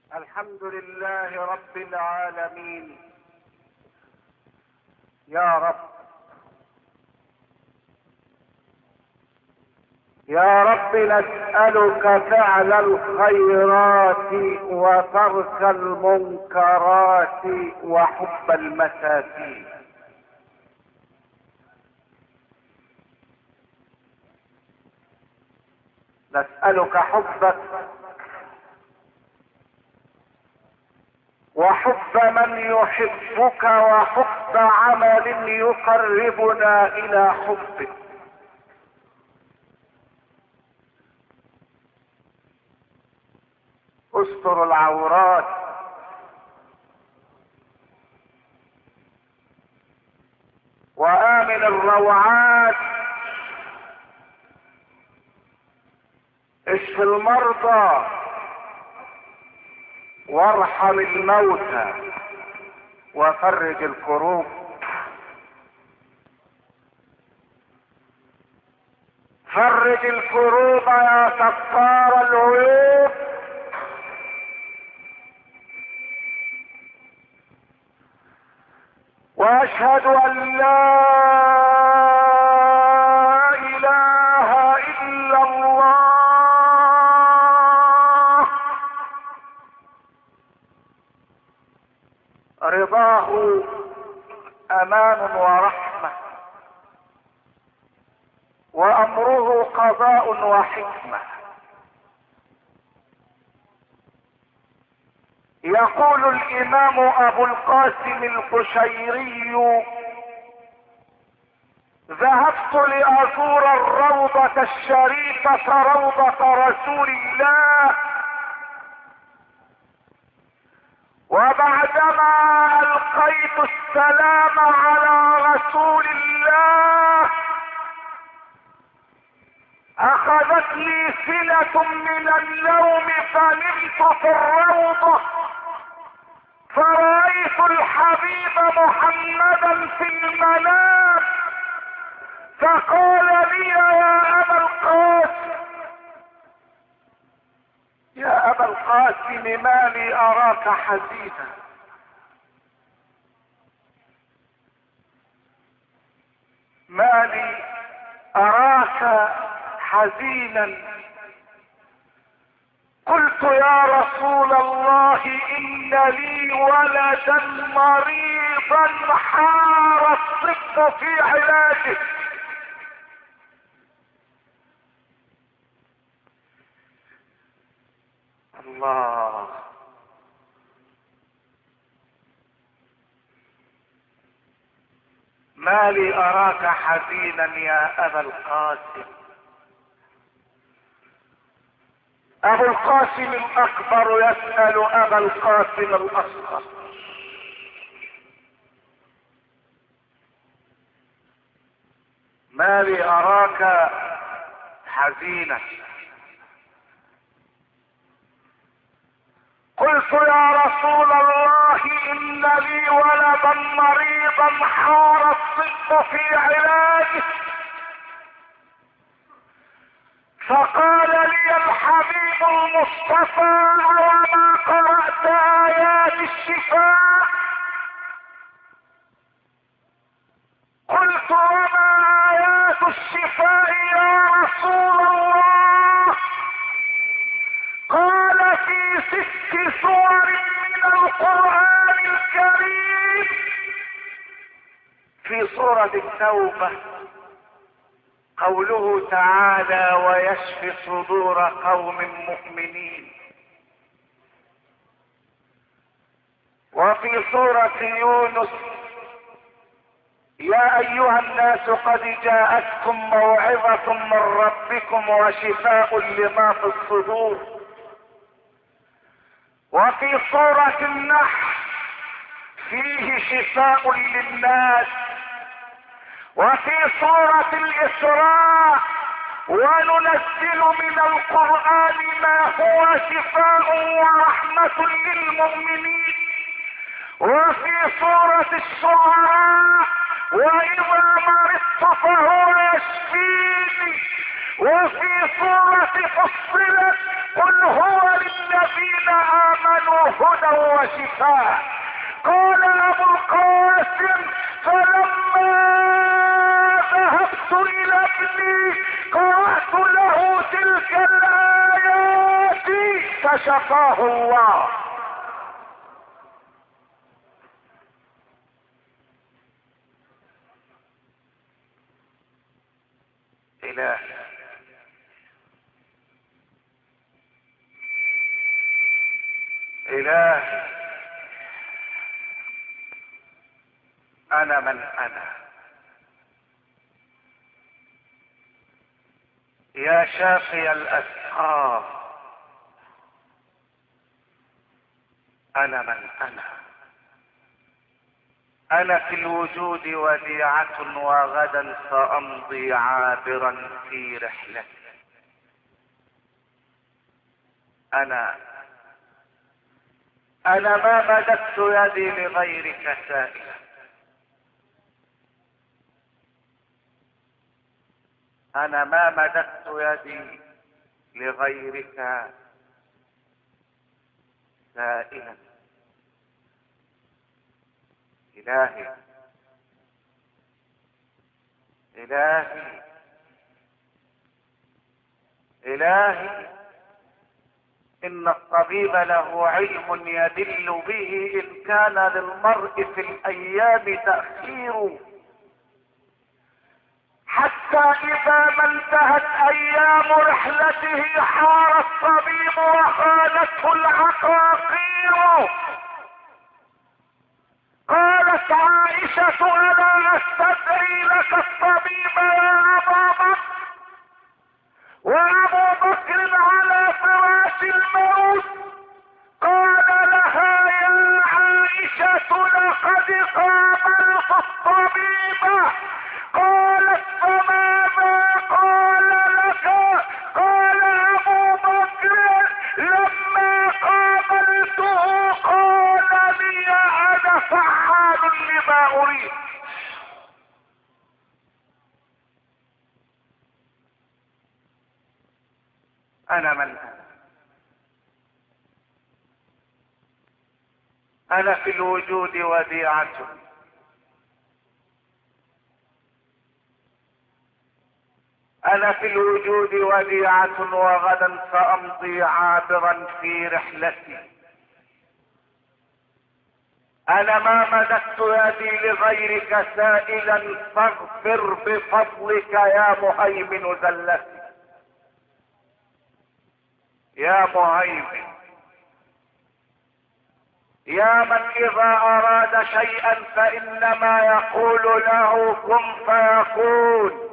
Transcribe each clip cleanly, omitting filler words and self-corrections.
الحمد لله رب العالمين. يا رب يا رب نسألك فعل الخيرات وترك المنكرات وحب المساكين. نسألك حبك وحب من يحبك وحب عمل يقربنا الى حبك. استر العورات وآمن الروعات، اشف المرضى وارحم الموتى وفرج الكروب. فرج الكروب يا ستار العيوب. واشهد ان لا اله الا الله. رضاه امان ورحمة، وامره قضاء وحكمة. يقول الامام ابو القاسم القشيري: ذهبت لازور الروضة الشريفة روضة رسول الله، وبعدما القيت السلام على رسول الله اخذت لي سلة من النوم، فنمت في الروضة فرأيت الحبيب محمدا في المنام، فقال لي: يا أبا القاسم يا أبا القاسم، ما لي أراك حزينا؟ ما لي أراك حزينا؟ قلت: يا رسول الله، إن لي ولدا مريضا حار الطب في علاجه. الله. ما لي أراك حزينا يا أبا القاسم؟ أبو القاسم الأكبر يسأل أبا القاسم الأصغر: ما لي أراك حزينا؟ قلت: يا رسول الله، إن لي ولدا مريضا حار الطب في علاجه. فقال لي الحبيب المصطفى: وما قرأت آيات الشفاء؟ قلت: وما آيات الشفاء يا رسول الله؟ قال: في 6 سور من القرآن الكريم. في سورة التوبة قوله تعالى: ويشفي صدور قوم مؤمنين. وفي سورة يونس: يا ايها الناس قد جاءتكم موعظة من ربكم وشفاء لما في الصدور. وفي سورة النحل: فيه شفاء للناس. وفي سورة الإسراء: وننزل من القرآن ما هو شفاء ورحمة للمؤمنين. وفي سورة الشعراء: وإذا مرضت فهو يشفيني. وفي سورة فصلت: قل هو للذين آمنوا هدى وشفاء. قال ابو القاسم فلما ذهبت الى ابني قرأت له تلك الايات فشفاه الله. إله أنا من أنا يا شافي الأسقام، أنا من أنا في الوجود وديعة وغدا سأمضي عابرا في رحلتي. أنا ما مددت يدي لغيرك سائلا، أنا ما مددت يدي لغيرك سائلا. إلهي إلهي إلهي إن الطبيب له علم يدل به إن كان للمرء في الأيام تأخير، حتى إذا ما انتهت أيام رحلته حار الطبيب وخانته العقاقير. قالت عائشة ألا أستدعي لك الطبيب يا أبا بكر؟ وأبو بكر على فراش الموت. قال لها يا عائشة لقد قابلت الطبيب. قالت فماذا قال لك؟ قال أبو بكر لما قابلته قال لي أنا فعال لما أريد. أنا من أنا في الوجود وديعة، أنا في الوجود وديعة وغدا سأمضي عابرا في رحلتي. أنا ما مددت يدي لغيرك سائلا فاغفر بفضلك يا مهيمن زلتي. يا مهيمن، يا من إذا أراد شيئا فإنما يقول له كن فيكون.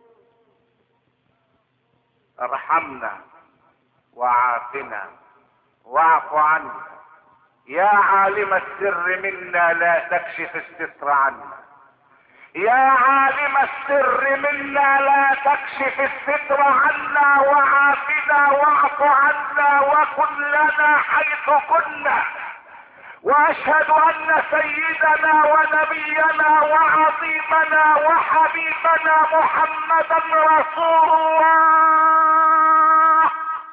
ارحمنا وعافنا واعف عنا، يا عالم السر منا لا تكشف الستر عنا. يا عالم السر منا لا تكشف الستر عنا، وعافنا واعف عنا وكن لنا حيث كنا. واشهد ان سيدنا ونبينا وعظيمنا وحبيبنا محمدا رسول الله.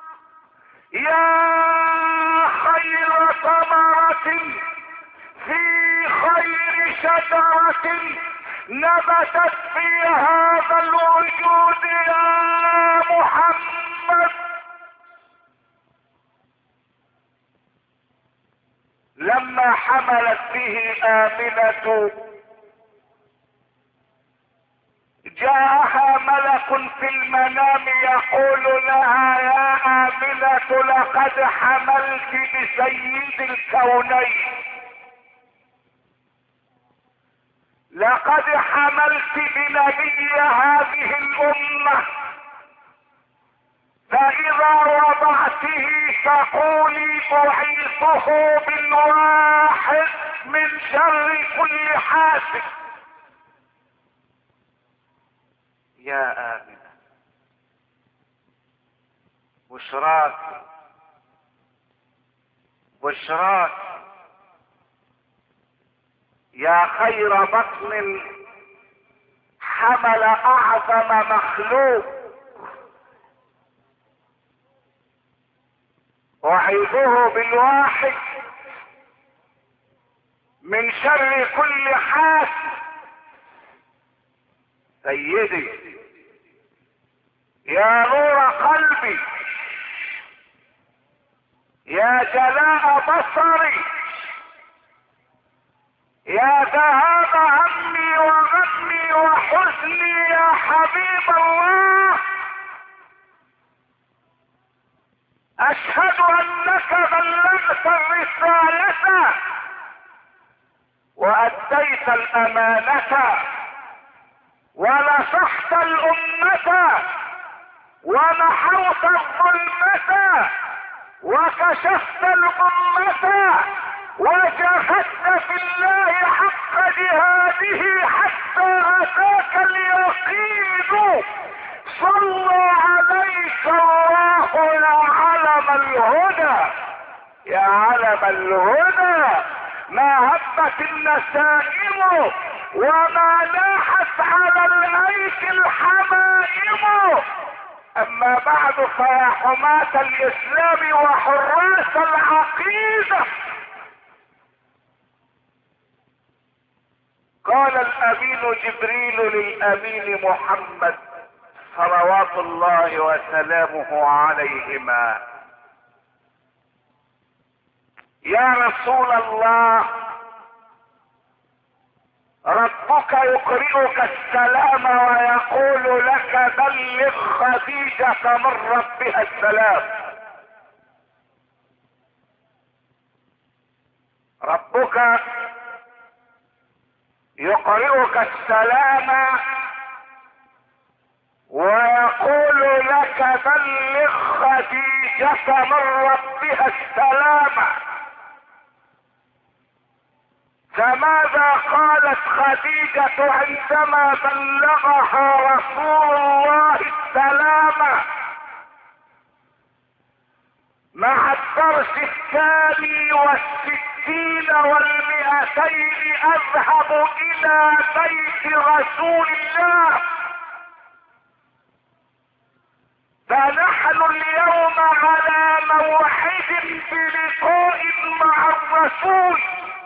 يا خير ثمرة في خير شجرة نبتت في هذا الوجود يا محمد. لما حملت به آمنة جاءها ملك في المنام يقول لها يا آمنة لقد حملت بسيد الكونين، لقد حملت بنبي هذه الأمة، فإذا وضعته فقولي أعيثه بالواحد من شر كل حاسد. يا آمنة بشراك بشراك، يا خير بطن حمل أعظم مخلوق، أعيذه بالواحد من شر كل حاسد. سيدي يا نور قلبي، يا جلاء بصري، يا ذهاب همي وغمي وحزني يا حبيب الله، اشهد انك بلغت الرسالة واديت الامانة ونصحت الامة ومحوت الظلمة وكشفت الامة وجاهدت في الله حق جهاده حتى اتاك اليقين. صلى عليك الله يا علم الهدى، يا علم الهدى. ما هبت النسائم وما لاحت على الايك الحمائم. اما بعد فيا حماة الاسلام وحراس العقيدة، قال الامين جبريل للامين محمد صلوات الله وسلامه عليهما: يا رسول الله، ربك يقرئك السلام ويقول لك بلغ خديجة من ربها السلام. ربك يقرئك السلام ويقول لك بلغ خديجة من ربها السلام. فماذا قالت خديجة عندما بلغها رسول الله السلام؟ مع الدرس 62 اذهب الى بيت رسول الله، فنحن اليوم على موعد بلقاء مع الرسول.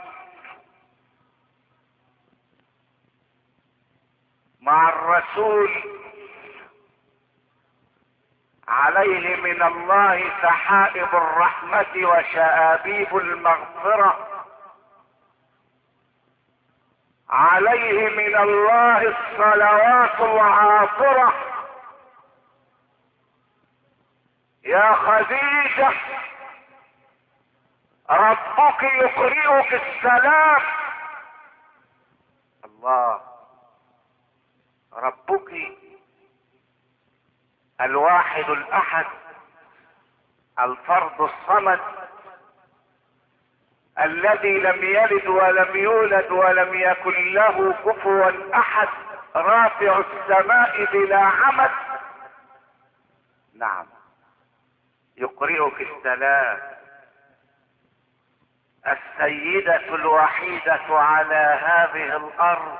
مع الرسول عليه من الله سحائب الرحمة وشآبيب المغفرة، عليه من الله الصلوات العاطرة. يا خديجة، ربك يقرئك السلام. الله، ربك الواحد الاحد الفرد الصمد الذي لم يلد ولم يولد ولم يكن له كفوا احد، رافع السماء بلا عمد. نعم، يقرئك السلام. السيدة الوحيدة على هذه الارض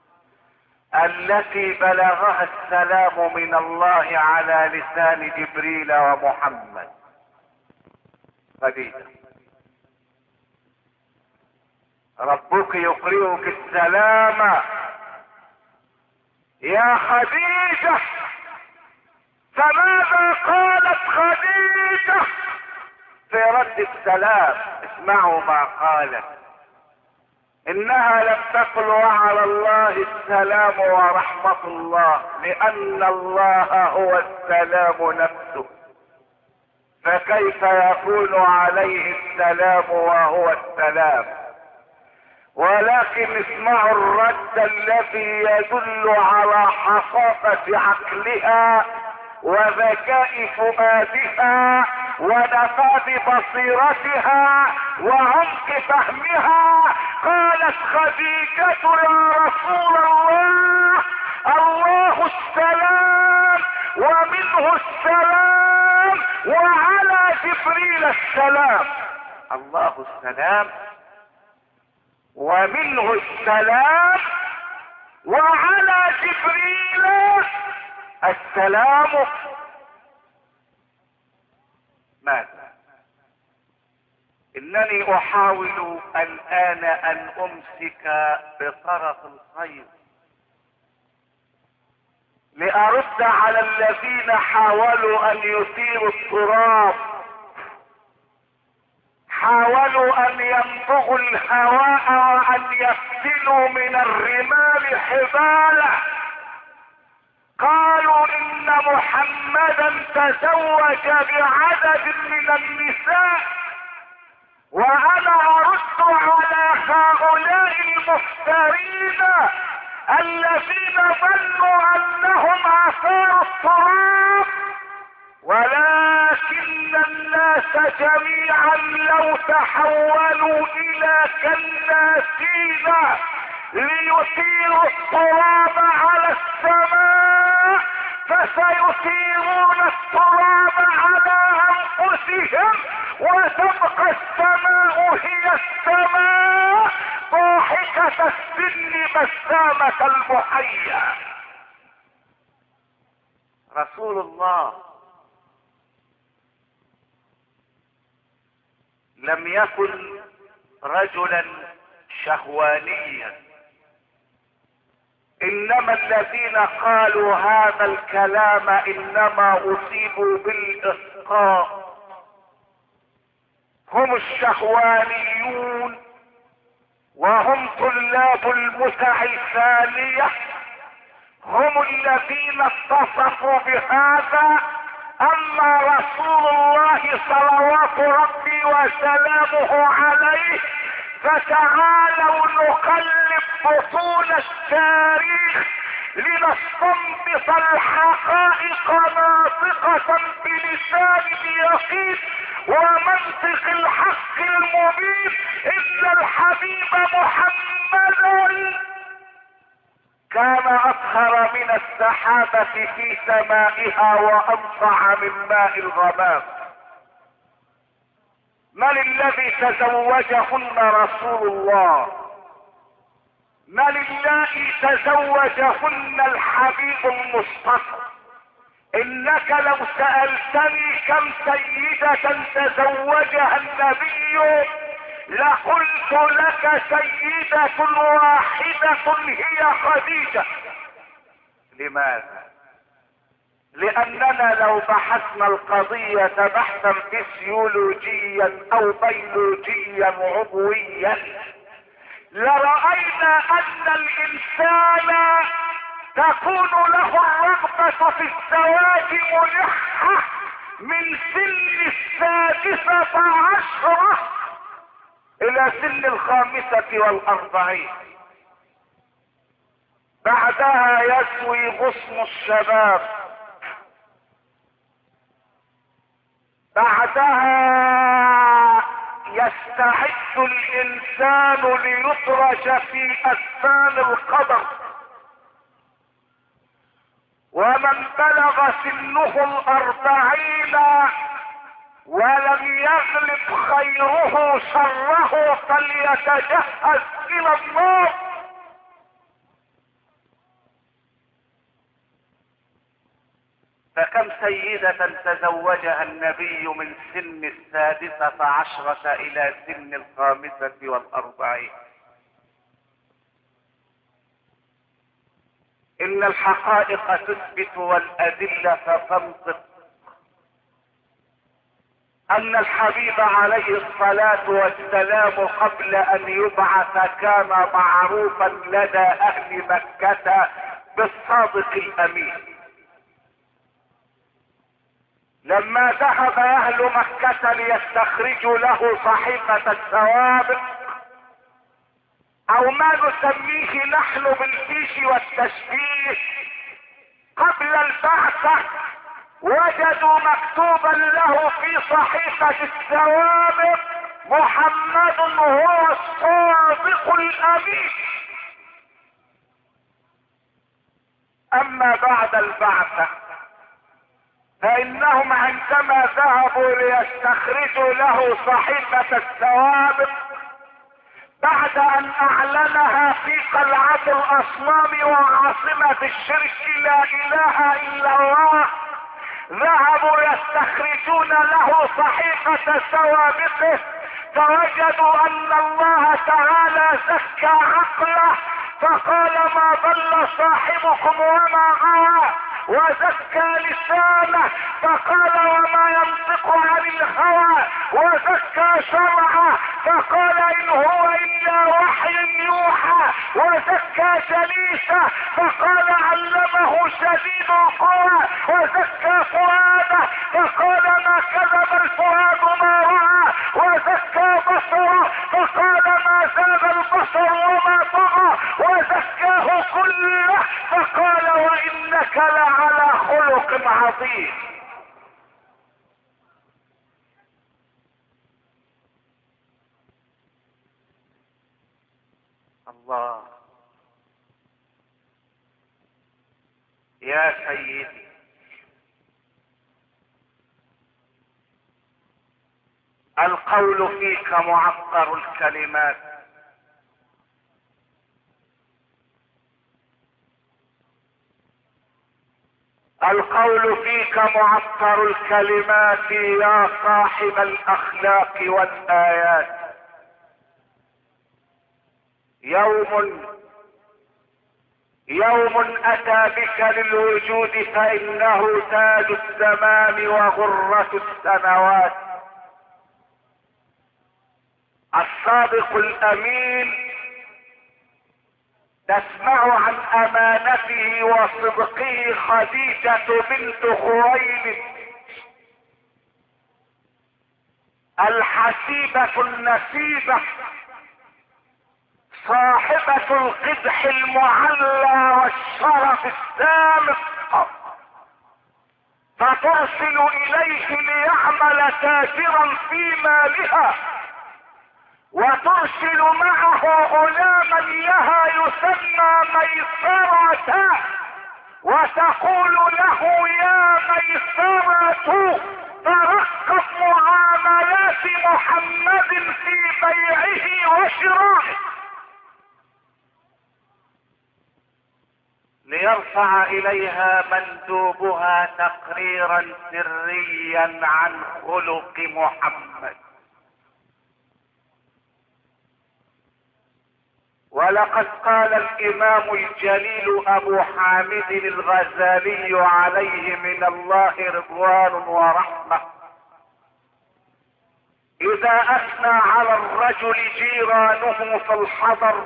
التي بلغها السلام من الله على لسان جبريل ومحمد، خديجة. ربك يقرئك السلام يا خديجة. فماذا قالت خديجة في رد السلام؟ اسمعوا ما قالت: انها لم تقل وعلى الله السلام ورحمة الله، لان الله هو السلام نفسه، فكيف يكون عليه السلام وهو السلام؟ ولكن اسمعوا الرد الذي يدل على حصافة عقلها وذكاء فؤادها ونفاذ بصيرتها وعمق فهمها. قالت خديجة: يا رسول الله، الله السلام ومنه السلام وعلى جبريل السلام. الله السلام ومنه السلام وعلى جبريل السلام. ماذا؟ انني احاول الان ان امسك بطرف الخير لارد على الذين حاولوا ان يثيروا التراب، حاولوا ان يمضغوا الهواء وان يفتلوا من الرمال حباله. قالوا ان محمدا تزوج بعدد من النساء، وانا ارد على هؤلاء المفترين الذين ظنوا انهم اثاروا التراب، ولكن الناس جميعا لو تحولوا الى كناسين ليثيروا التراب على السماء فسيثيرون التراب على انفسهم، وتبقى السماء هي السماء ضاحكة السن بسامة المحيا. رسول الله لم يكن رجلا شهوانيا، انما الذين قالوا هذا الكلام انما اصيبوا بالاسقاط، هم الشهوانيون وهم طلاب المتع الثانية، هم الذين اتصفوا بهذا. اما رسول الله صلوات ربي وسلامه عليه فتعالوا نقلب بطول التاريخ لنستنبط الحقائق ناطقة بلسان اليقين ومنطق الحق المبين. ان الحبيب محمدا كان اطهر من السحابة في سمائها وانصع من ماء الغمام. من الذي تزوجهن رسول الله؟ من الذي تزوجهن الحبيب المصطفى؟ انك لو سألتني كم سيدة تزوجها النبي لقلت لك سيدة واحدة هي خديجة. لماذا؟ لاننا لو بحثنا القضية بحثا فسيولوجيا او بيولوجيا عضويا لرأينا ان الانسان تكون له الرغبة في الزواج ملحة من سن 16 الى سن 45. بعدها يسوي غصن الشباب، بعدها يستعد الانسان ليدرج في اسفان القبر. ومن بلغ سنه 40 ولم يغلب خيره شره فليتجهز الى النار. فكم سيدة تزوجها النبي من سن 16 الى سن 45. ان الحقائق تثبت والادلة تنطق ان الحبيب عليه الصلاة والسلام قبل ان يبعث كان معروفا لدى اهل مكة بالصادق الامين. لما ذهب اهل مكة ليستخرجوا له صحيفة الثوابت او ما نسميه نحن بالفيش والتشبيه قبل البعثة، وجدوا مكتوبا له في صحيفة الثوابت محمد هو الصادق الامين. اما بعد البعثة فانهم عندما ذهبوا ليستخرجوا له صحيفة الثوابت بعد ان اعلنها في قلعة الاصنام وعاصمة الشرك لا اله الا الله، ذهبوا يستخرجون له صحيفة ثوابته فوجدوا ان الله تعالى زكى عقله، فقال ما ضل صاحبكم وما غوى، وزكى لسانه فقال وما ينطق عن الهوى، وزكى شرعه فقال ان هو الا وحي يوحى، وزكى جليسه فقال علمه شديد القوى، وزكى فؤاده فقال ما كذب الفؤاد ما رأى، وزكى بصره فقال ما زاغ البصر وما طغى، وزكاه كله فقال وانك لعلى خلق عظيم. الله يا سيدي، القول فيك معطر الكلمات، القول فيك معطر الكلمات يا صاحب الاخلاق والايات. يوم اتى بك للوجود فانه تاج الزمان وغرة السنوات. الصادق الامين تسمع عن امانته وصدقه خديجة بنت خويلد، الحسيبة النسيبة صاحبة القدح المعلى والشرف السامق، فترسل اليه ليعمل تاجرا في مالها، وترسل معه غلاما لها يسمى ميسرة، وتقول له يا ميسرة ترقب معاملات محمد في بيعه وشرائه، ليرفع اليها مندوبها تقريرا سريا عن خلق محمد. ولقد قال الامام الجليل ابو حامد الغزالي عليه من الله رضوان ورحمة: اذا اثنى على الرجل جيرانه في الحضر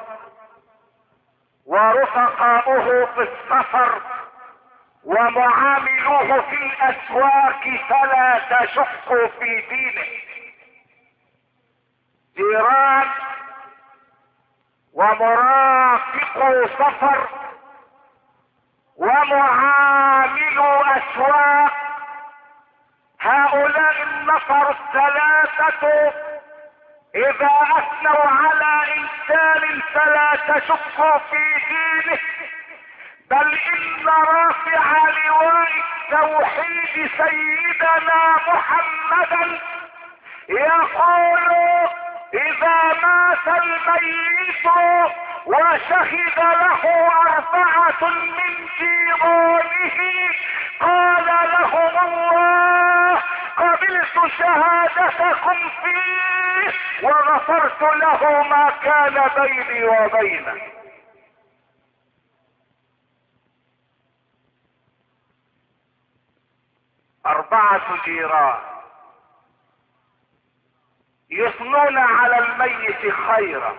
ورفقاؤه في السفر ومعاملوه في الاسواق فلا تشقوا في دينه. جيران ومرافقوا سفر ومعاملوا اسواق، هؤلاء النفر الثلاثة اذا اثنوا على انسان فلا تشقوا في دينه، بل ان رافع لواء التوحيد سيدنا محمدا يقول اذا مات الميت وشهد له 4 من جيرانه قال لهم الله قبلت شهادتكم فيه وغفرت له ما كان بيني وبينه. أربعة جيران يثنون على الميت خيرا،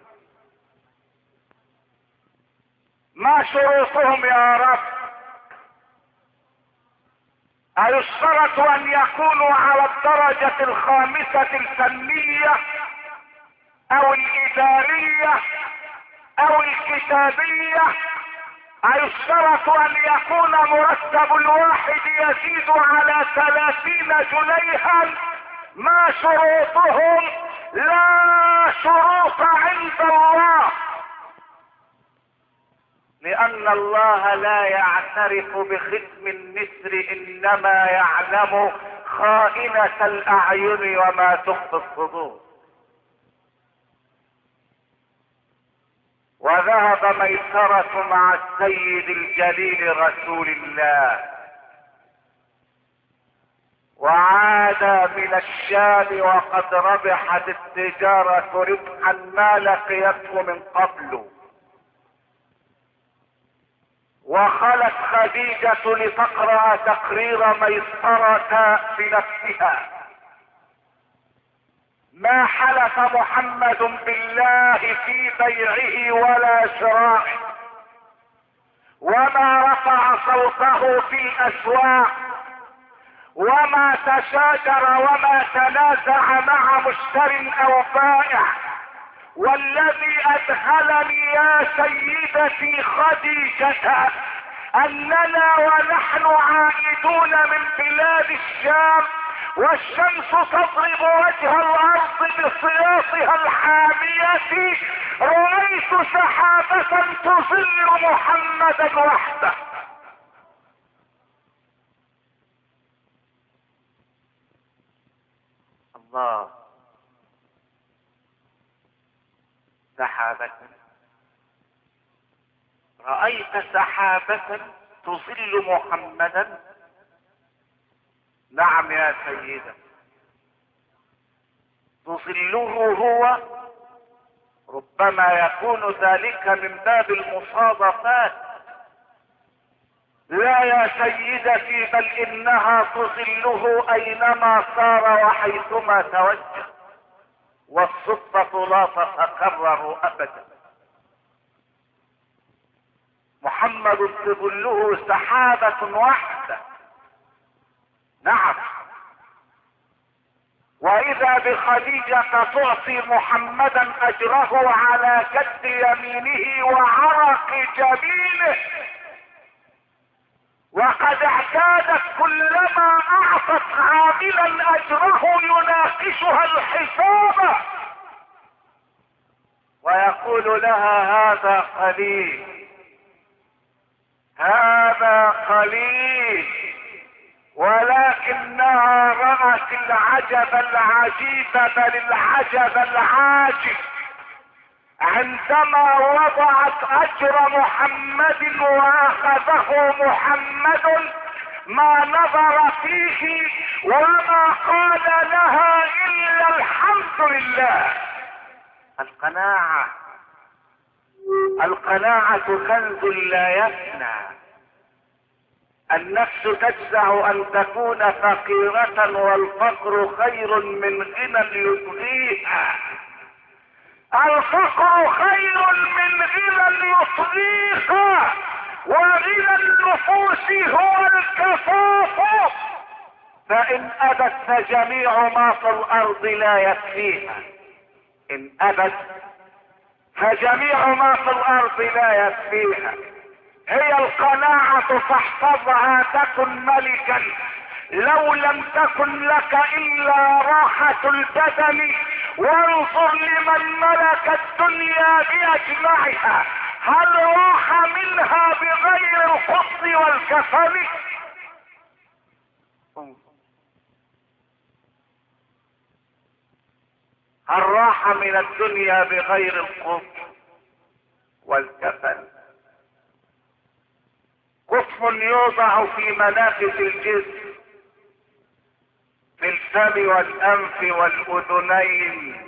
ما شروطهم يا رب؟ أيشترط أن يكونوا على الدرجة 5 الفنية أو الإدارية أو الكتابية؟ أيشترط أن يكون مرتب الواحد يزيد على 30 جنيها؟ ما شروطهم؟ لا شروط عند الله، لأن الله لا يعترف بختم النسر، إنما يعلم خائنة الأعين وما تخفي الصدور. وذهب ميسرة مع السيد الجليل رسول الله، وعاد من الشام وقد ربحت التجارة ربحا ما لقيته من قبل. وخلت خديجة لتقرأ تقرير ميسرة بنفسها. ما حلف محمد بالله في بيعه ولا شرائه، وما رفع صوته في الاسواق، وما تشاجر وما تنازع مع مشتر او بائع. والذي اذهلني يا سيدتي خديجة اننا ونحن عائدون من بلاد الشام والشمس تضرب وجه الارض بصياصها الحامية، رأيت سحابة تظل محمدا وحده. الله، سحابة، رأيت سحابة تظل محمدا؟ نعم يا سيدة، تظله هو. ربما يكون ذلك من باب المصادفات. لا يا سيدتي، بل انها تظله اينما صار وحيثما توجه، والصدفة لا تتكرر ابدا. محمد تظله سحابة واحدة. نعم. واذا بخديجة تعطي محمدا اجره على كد يمينه وعرق جبينه، وقد اعتادت كلما اعطت عاملا اجره يناقشها الحساب ويقول لها هذا قليل، هذا قليل. ولكنها رأت العجب العجيب، بل العجب العاجب، عندما وضعت اجر محمد واخذه محمد ما نظر فيه وما قال لها الا الحمد لله. القناعة، القناعة كنز لا يفنى. النفس تجزع ان تكون فقيرة والفقر خير من غنى يطغيها. الفقر خير من غنى يطغيها، وغنى النفوس هو الكفاف. فان ابت فجميع ما في الارض لا يكفيها. ان ابت فجميع ما في الارض لا يكفيها. هي القناعة فاحفظها تكن ملكا. لو لم تكن لك الا راحة البدن، وانظر لمن ملك الدنيا باجمعها، هل راح منها بغير القص والكفن؟ هل راح من الدنيا بغير القص والكفن؟ قطف يوضع في منافذ الجسم، في الفم والانف والاذنين،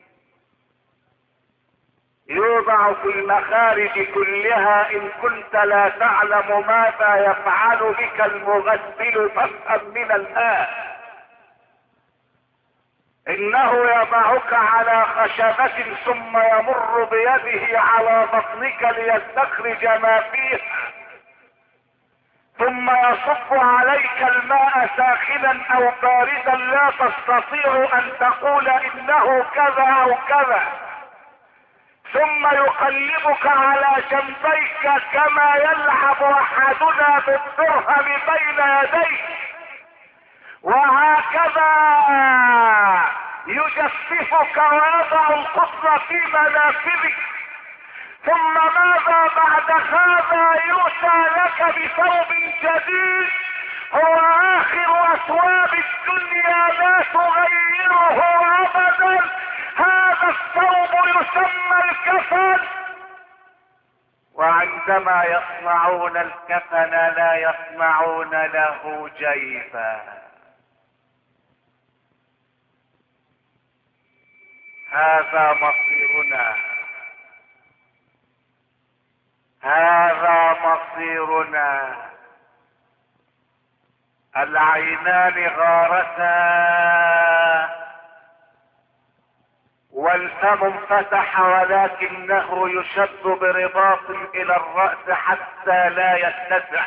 يوضع في المخارج كلها. ان كنت لا تعلم ماذا يفعل بك المغسل فافهم من الان. انه يضعك على خشبة ثم يمر بيده على بطنك ليستخرج ما فيه، ثم يصب عليك الماء ساخنا او باردا لا تستطيع ان تقول انه كذا او كذا، ثم يقلبك على جنبيك كما يلعب احدنا بالدرهم بين يديه، وهكذا يجففك ويضع القطن في منافذك. ثم ماذا بعد هذا؟ يؤتى لك بثوب جديد هو اخر اثواب الدنيا لا تغيره ابدا. هذا الثوب يسمى الكفن. وعندما يصنعون الكفن لا يصنعون له جيبا. هذا مصيرنا، هذا مصيرنا. العينان غارتا والفم انفتح، ولكنه يشد برباط الى الرأس حتى لا يتسع.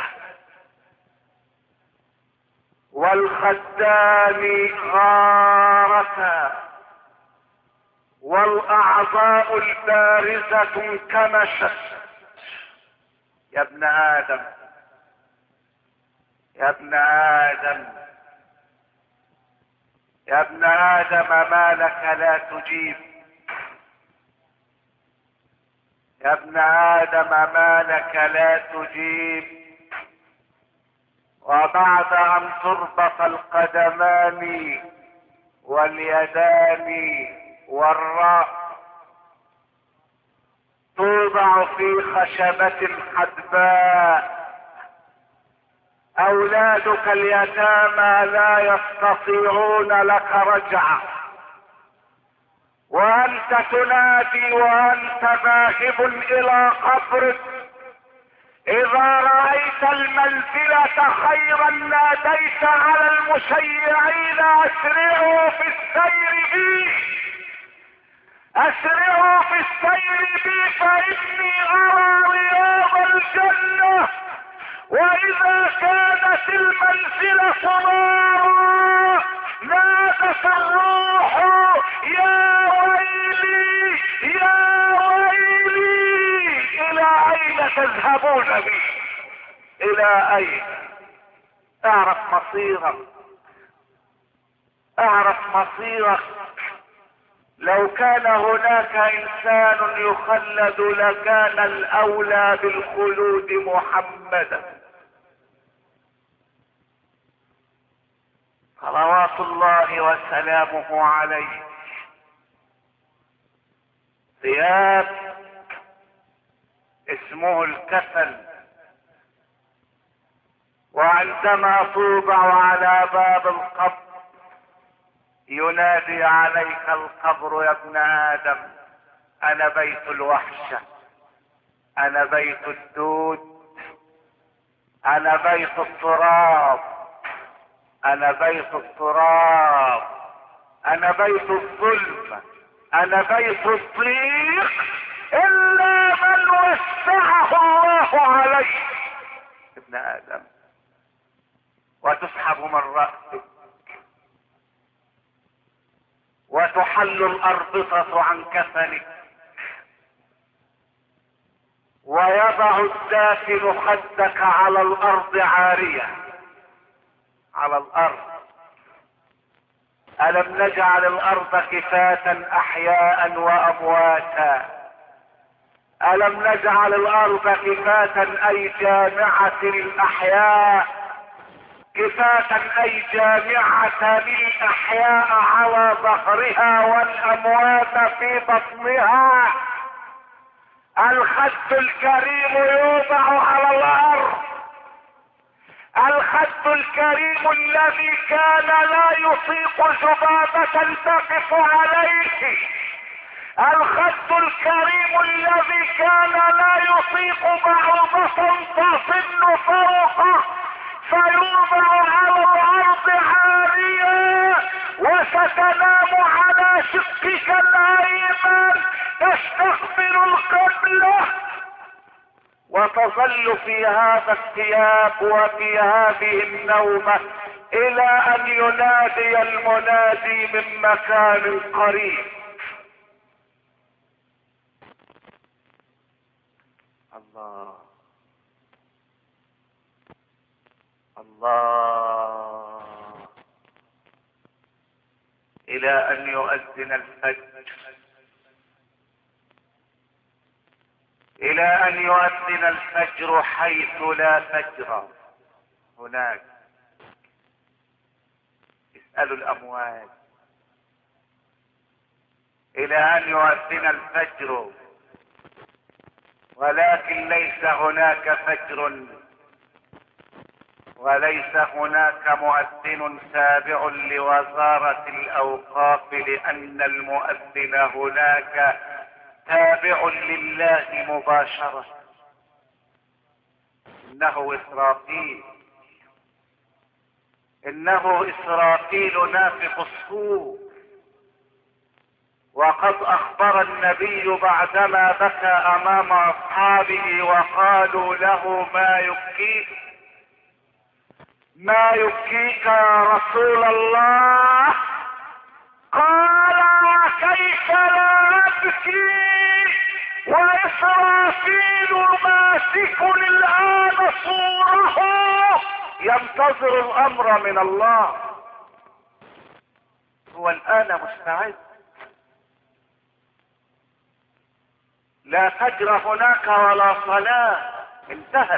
والخدان غارتا والاعضاء البارزة انكمشت. يا ابن ادم، يا ابن ادم، يا ابن ادم، ما لك لا تجيب؟ يا ابن ادم، ما لك لا تجيب؟ وبعد ان تربط القدمان واليدان والرأس توضع في خشبة حدباء. اولادك اليتامى لا يستطيعون لك رجعة، وانت تنادي وانت ذاهب الى قبرك. اذا رأيت المنزلة خيرا ناديت على المشيعين اسرعوا في السير بي، اسرعوا في السير بي فاني ارى رياض الجنة. واذا كانت المنزلة نارا نادت الروح يا ويلي يا ويلي، الى اين تذهبون بي؟ الى اين؟ اعرف مصيرك، اعرف مصيرك. لو كان هناك انسان يخلد لكان الاولى بالخلود محمدا صلوات الله وسلامه عليه. ثياب اسمه الكفن، وعندما توضع على باب القبر ينادي عليك القبر يا ابن ادم انا بيت الوحشة، انا بيت الدود، انا بيت التراب، انا بيت التراب، انا بيت الظلم، انا بيت الضيق، الا من وسعه الله عليه. ابن ادم، وتسحب من رأسك وتحل الاربطة عن كفنك، ويضع الدافن خدك على الارض عارية، على الارض. الم نجعل الارض كفاة احياء وامواتا؟ الم نجعل الارض كفاة اي جامعة الاحياء، كفاة اي جامعة للاحياء على ظهرها والاموات في بطنها. الخد الكريم يوضع على الارض، الخد الكريم الذي كان لا يطيق ذبابة تقف عليه، الخد الكريم الذي كان لا يطيق بعوضة تصن فوقه، فيوضع على الارض عاريا. وستنام على شقك الايمن تستقبل القبلة، وتظل في هذا الثياب وفي هذه النومة الى ان ينادي المنادي من مكان قريب. الله الله، الى ان يؤذن الفجر، الى ان يؤذن الفجر حيث لا فجر هناك. اسألوا الاموات. الى ان يؤذن الفجر، ولكن ليس هناك فجر، وليس هناك مؤذن تابع لوزارة الأوقاف، لأن المؤذن هناك تابع لله مباشرة. إنه إسرافيل نافخ الصور. وقد أخبر النبي بعدما بكى أمام أصحابه وقالوا له: ما يبكيك يا رسول الله؟ قال: كيف لا أبكي وإسرافيل ماسك الآن صوره ينتظر الأمر من الله. هو الآن مستعد. لا فجر هناك ولا صلاة. انتهت.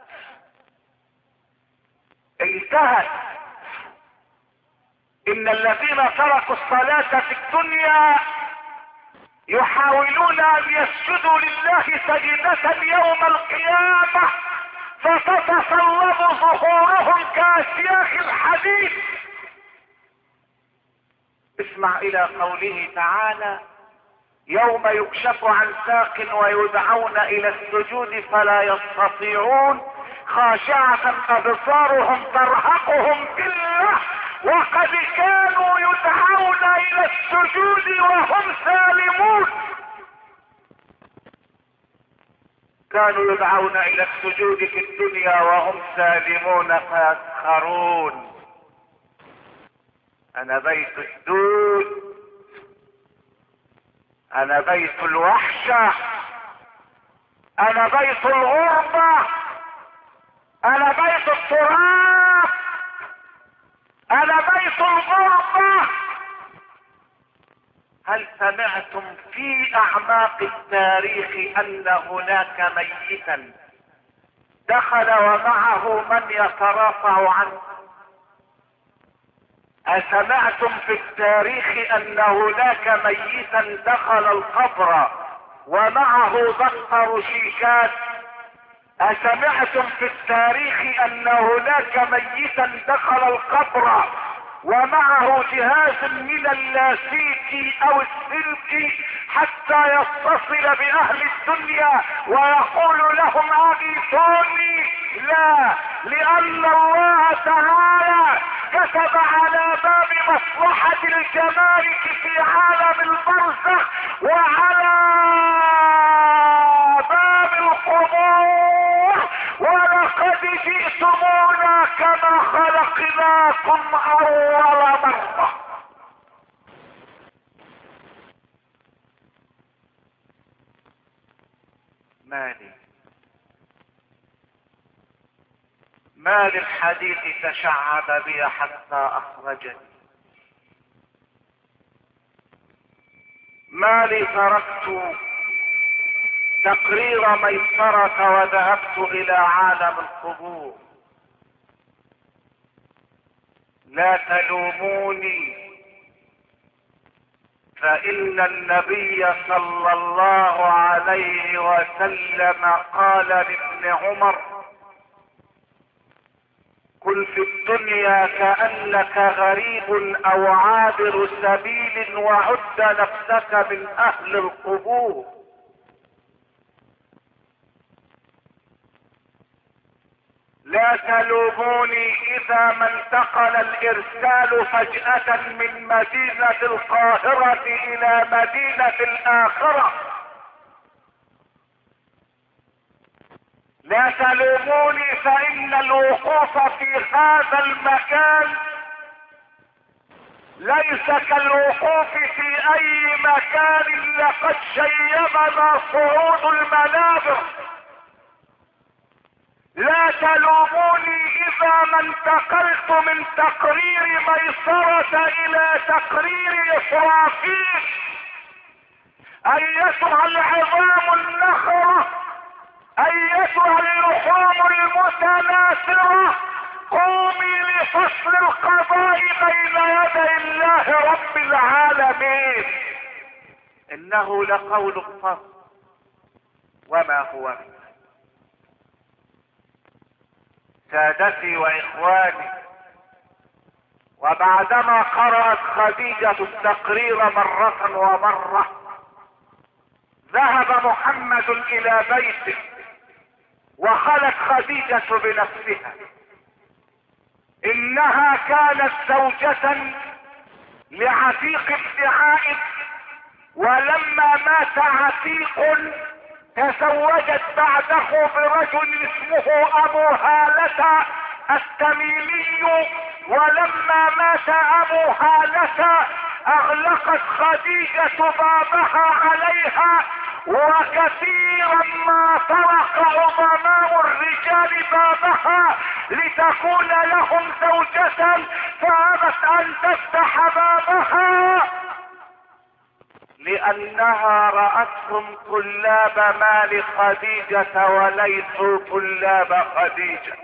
إن الذين تركوا الصلاة في الدنيا يحاولون أن يسجدوا لله سجدة يوم القيامة فتتصلب ظهورهم كأسياخ الحديد. اسمع إلى قوله تعالى: يوم يكشف عن ساق ويدعون إلى السجود فلا يستطيعون خاشعة أبصارهم ترهقهم ذلة وقد كانوا يدعون إلى السجود وهم سالمون. كانوا يدعون إلى السجود في الدنيا وهم سالمون فيسخرون. أنا بيت الدود، أنا بيت الوحشة، أنا بيت الغربة، أنا بيت التراب، أنا بيت الغربة. هل سمعتم في أعماق التاريخ أن هناك ميتا دخل ومعه من يترافع عنه؟ أسمعتم في التاريخ أن هناك ميتا دخل القبر ومعه دفتر شيكات؟ أسمعتم في التاريخ أن هناك ميتا دخل القبر ومعه جهاز من اللاسلكي أو السلك حتى يتصل بأهل الدنيا ويقول لهم أغيثوني؟ لا، لأن الله تعالى كتب على باب مصلحة الجمارك في عالم البرزخ وعلى باب القبور: ولقد جئتمونا كما خلقناكم أول مرة. ما للحديث تشعب بي حتى أخرجني. ما لي تركت تقرير ميسرة وذهبت إلى عالم القبور. لا تلوموني، فإن النبي صلى الله عليه وسلم قال لابن عمر: كن في الدنيا كأنك غريب أو عابر سبيل وعد نفسك من أهل القبور. لا تلوموني إذا ما انتقل الإرسال فجأة من مدينة القاهرة إلى مدينة الآخرة. لا تلوموني، فإن الوقوف في هذا المكان ليس كالوقوف في أي مكان. لقد شيبنا صعود المنابر. لا تلوموني إذا ما انتقلت من تقرير ميسرة إلى تقرير إسرافيل. أيتها العظام النخرة، أيتها اللحوم المتناثرة، قومي لفصل القضاء بين يدي الله رب العالمين. إنه لقول الفصل وما هو منه. سادتي واخواني، وبعدما قرأت خديجة التقرير مرة ومرة ذهب محمد الى بيته وخلت خديجة بنفسها. انها كانت زوجة لعتيق بن عائد، ولما مات عتيق تزوجت بعده برجل اسمه ابو هالة التميمي، ولما مات ابو هالة اغلقت خديجة بابها عليها، وكثيرا ما طرق عظماء الرجال بابها لتكون لهم زوجة، فابت ان تفتح بابها لانها رأتهم طلاب مال خديجة وليسوا طلاب خديجة.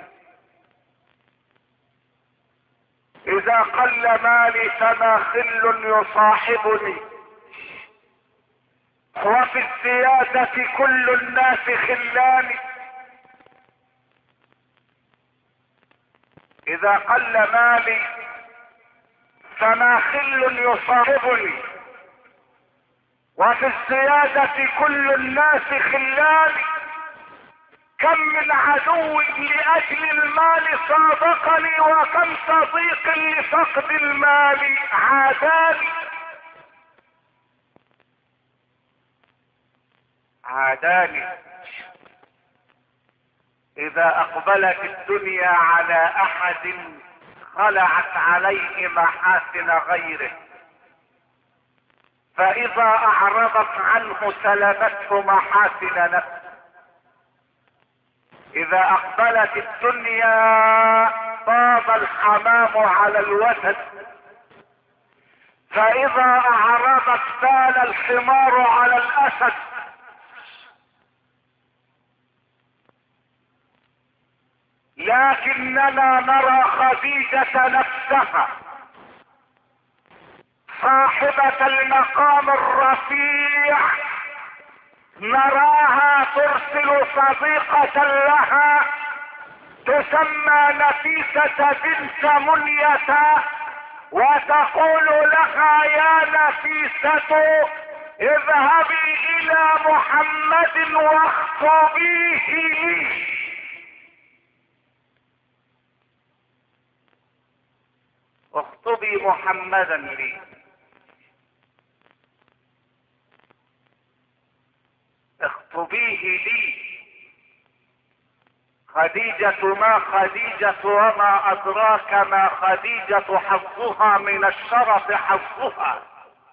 اذا قل مالي فما خل يصاحبني، وفي السيادة كل الناس خلاني. اذا قل مالي فما خل يصاحبني، وفي السيادة كل الناس خلاني. كم من عدو لأجل المال صادقني، وكم صديق لفقد المال عاداني. إذا أقبلت الدنيا على أحد خلعت عليه محاسن غيره، فإذا أعرضت عنه سلبته محاسن نفسه. إذا أقبلت الدنيا طاب الحمام على الوتد، فإذا أعرضت بال الحمار على الأسد. لكننا نرى خديجة نفسها صاحبة المقام الرفيع، نراها ترسل صديقة لها تسمى نفيسة بنت منية، وتقول لها يا نفيسة اذهبي الى محمد واخطبيه لي. اخطبي محمدا لي. اخطبيه لي. خديجة ما خديجة وما ادراك ما خديجة، حظها من الشرف حظها،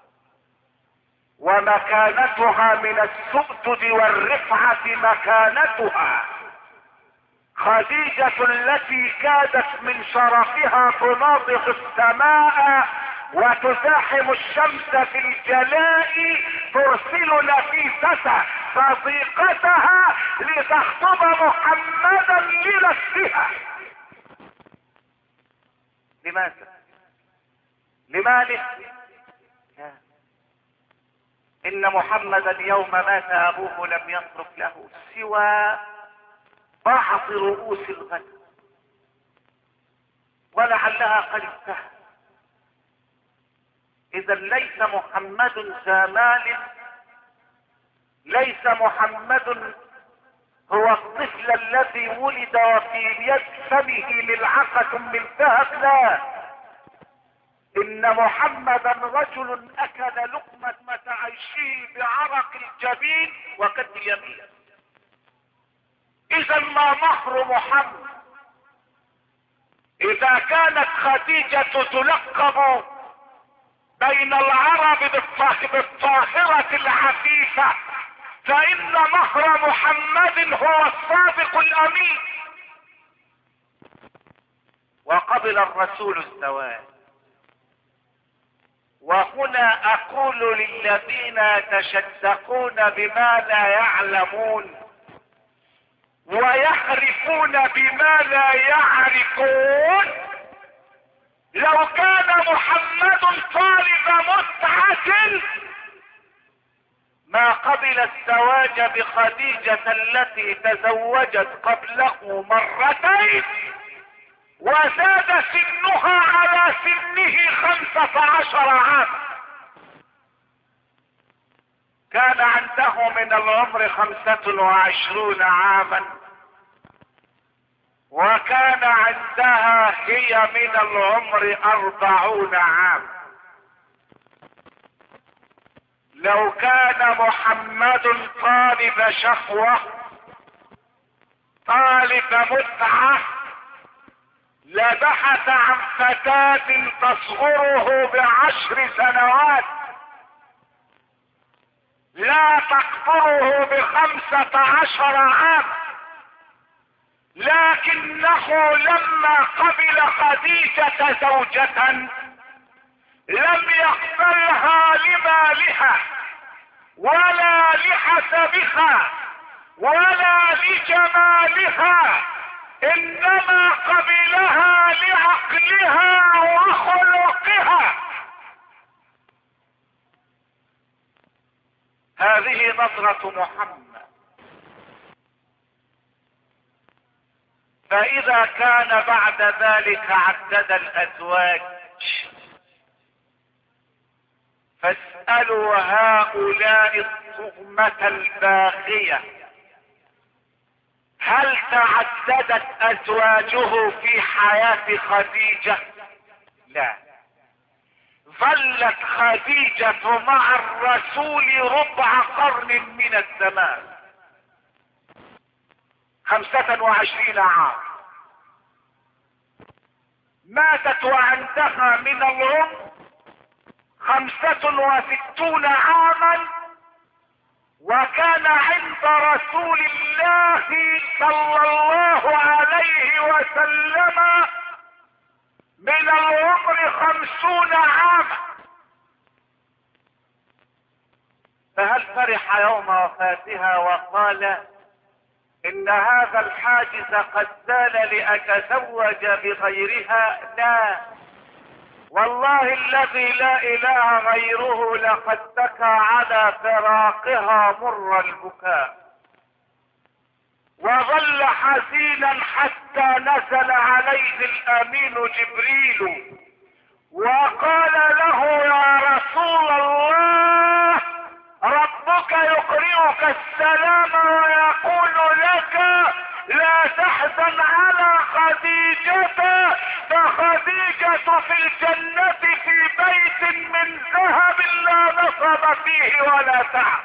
ومكانتها من السؤدد والرفعة مكانتها. خديجة التي كادت من شرفها تناطق السماء وتزاحم الشمس في الجلاء، ترسل نفيسة صديقتها لتخطب محمدا لنفسها. لماذا؟ لماله؟ ان محمدا يوم مات ابوه لم يترك له سوى بعض رؤوس الغنم، ولعلها قد انتهت. اذا ليس محمد ذا مال، ليس محمد هو الطفل الذي ولد وفي يد فمه ملعقة من ذهب، لا، ان محمدا رجل اكل لقمة عيشه بعرق الجبين وكد اليمين. اذا ما مهر محمد؟ اذا كانت خديجة تلقب بين العرب بالطاهرة العفيفة، فان مهر محمد هو الصادق الامين. وقبل الرسول الزواج. وهنا اقول للذين يتشدقون بما لا يعلمون ويحرفون بما لا يعرفون، لو كان محمد طالب متعة ما قبل الزواج بخديجة التي تزوجت قبله مرتين وزاد سنها على سنه 15 عام. كان عنده من العمر 25 عاما، وكان عندها هي من العمر 40 عام. لو كان محمد طالب شهوة، طالب متعة، لبحث عن فتاة تصغره ب10 سنوات لا تقدره ب15 عام، لكنه لما قبل خديجة زوجة لم يقبلها لمالها ولا لحسبها ولا لجمالها، انما قبلها لعقلها وخلقها. هذه نظرة محمد. فإذا كان بعد ذلك عدد الأزواج، فاسألوا هؤلاء الطغمة الباغية هل تعددت أزواجه في حياة خديجة؟ لا، ظلت خديجة مع الرسول ربع قرن من الزمان، 25 عام. ماتت وعندها من العمر 65 عاما، وكان عند رسول الله صلى الله عليه وسلم من العمر 50 عاما. فهل فرح يوم وفاتها وقال ان هذا الحاجز قد زال لاتزوج بغيرها؟ لا، والله الذي لا اله غيره لقد بكى على فراقها مر البكاء، وظل حزينا حتى نزل عليه الامين جبريل وقال له يا رسول الله، ربك يقرئك السلام ويقول لك لا تحزن على خديجة، فخديجة في الجنة في بيت من ذهب لا نصب فيه ولا تعب.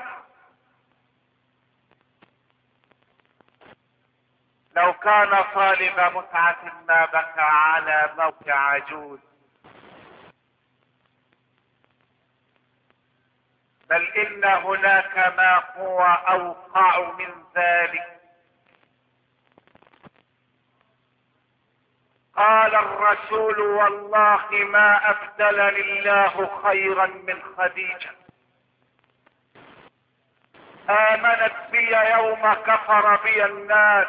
لو كان طالب متعة ما بكى على موت عجوز، بل ان هناك ما هو اوقع من ذلك. قال الرسول والله ما ابدلني الله خيرا من خديجة، امنت بي يوم كفر بي الناس،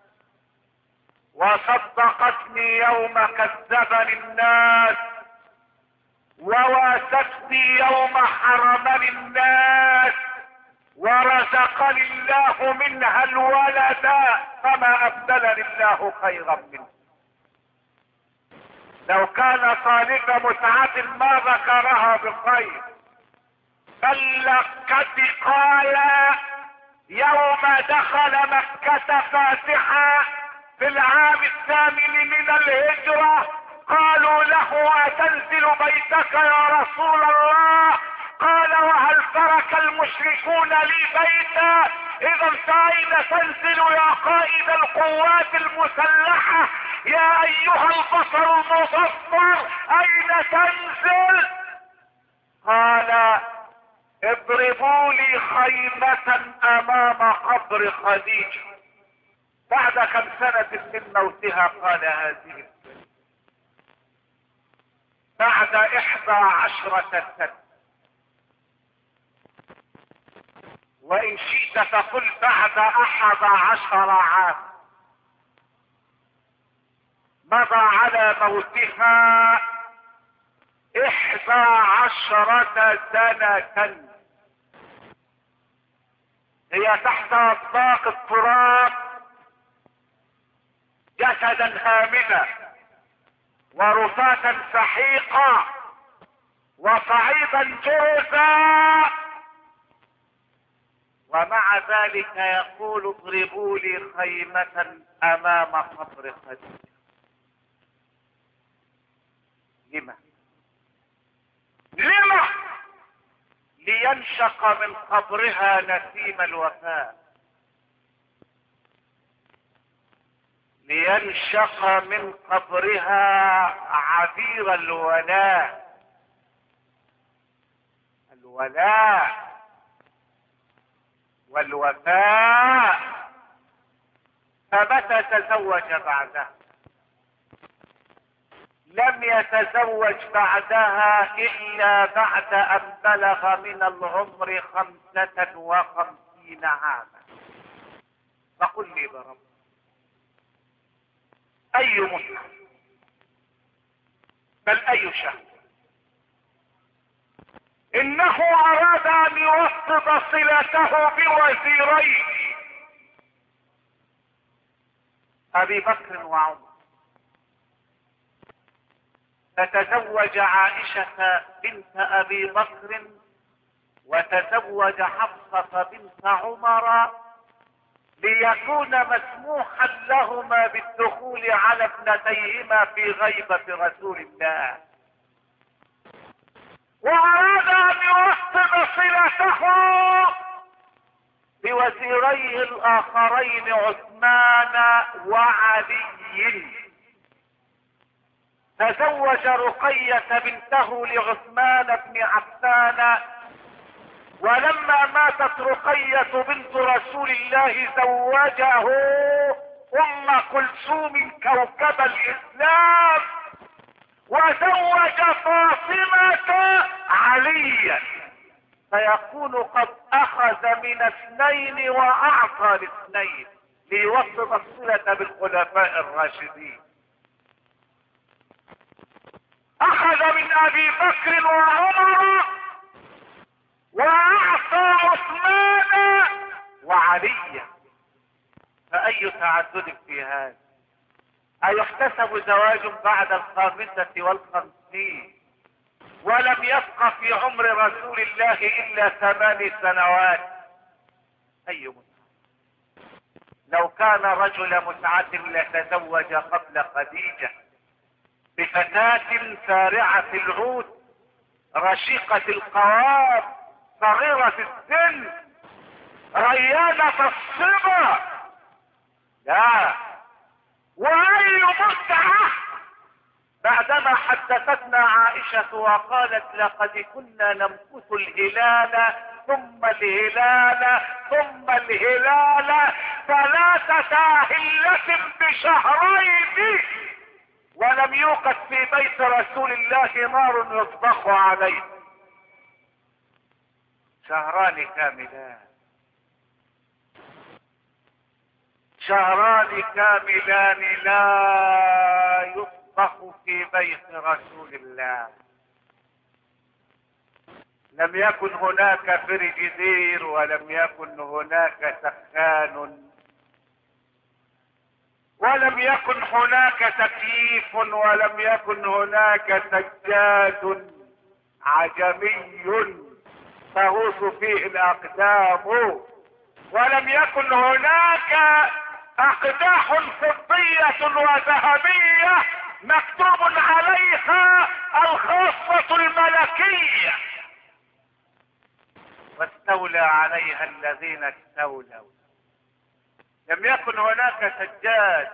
وصدقتني يوم كذبني الناس، وواستني يوم حرمني الناس، ورزقني الله منها الولد، فما ابدلني الله خيرا منه. لو كان طالب متعة ما ذكرها بخير، بل لقد قال يوم دخل مكة فاتحا في العام 8 من الهجرة، قالوا له أتنزل بيتك يا رسول الله؟ قال وهل ترك المشركون لي بيتا؟ اذا فأين تنزل يا قائد القوات المسلحة؟ يا ايها البصر المظفر اين تنزل؟ قال اضربوا لي خيمة امام قبر خديجة. بعد كم سنة من موتها قال هذه بعد 11 سنة، وان شئت فقل بعد 11 عام مضى على موتها 11 سنة. هي تحت اطباق التراب جسدا هامدا ورفاة سحيقا وصعيدا جرزا، ومع ذلك يقول اضربوا لي خيمة امام قبر خديجة. لما؟ لينشق من قبرها نسيم الوفاء، لينشق من قبرها عبير الولاء. الولاء والوفاء. فمتى تزوج بعدها؟ لم يتزوج بعدها الا بعد ان بلغ من العمر 55 عاما. فقل لي برب، اي متعة، بل اي شهر؟ انه اراد ان يوطد صلته بوزيريه ابي بكر وعمر، فتزوج عائشة بنت ابي بكر وتزوج حفصة بنت عمر ليكون مسموحا لهما بالدخول على ابنتيهما في غيبة رسول الله. واراد ان يوطد صلته بوزيريه الاخرين عثمان وعلي. تزوج رقية بنته لعثمان بن عفان، ولما ماتت رقية بنت رسول الله زوجه ام كلثوم كوكب الاسلام، وزوج فاطمة عليا، فيكون قد اخذ من اثنين واعطى الاثنين ليوصل الصلة بالخلفاء الراشدين. اخذ من ابي بكر وعمر واعطى عثمان وعليا، فاي تعدد في هذا؟ ايحتسب زواج بعد 55 ولم يبق في عمر رسول الله الا 8 سنوات؟ اي متعة! لو كان رجل متعة لتزوج قبل خديجة بفتاة سارعة العود رشيقة القوام صغيرة السن ريانة الصبا. لا، واي متعة بعدما حدثتنا عائشة وقالت لقد كنا نمكث الهلال ثم الهلال ثم الهلال 3 أهلة بشهرين ولم يوقد في بيت رسول الله نار يطبخ عليه. 2 شهران كاملان، 2 شهران كاملان لا يطبخ في بيت رسول الله. لم يكن هناك فريجيدير ولم يكن هناك سخان ولم يكن هناك تكييف ولم يكن هناك سجاد عجمي تغوص فيه الاقدام، ولم يكن هناك اقداح فضية وذهبية مكتوب عليها الخاصة الملكية واستولى عليها الذين استولوا. لم يكن هناك سجاد،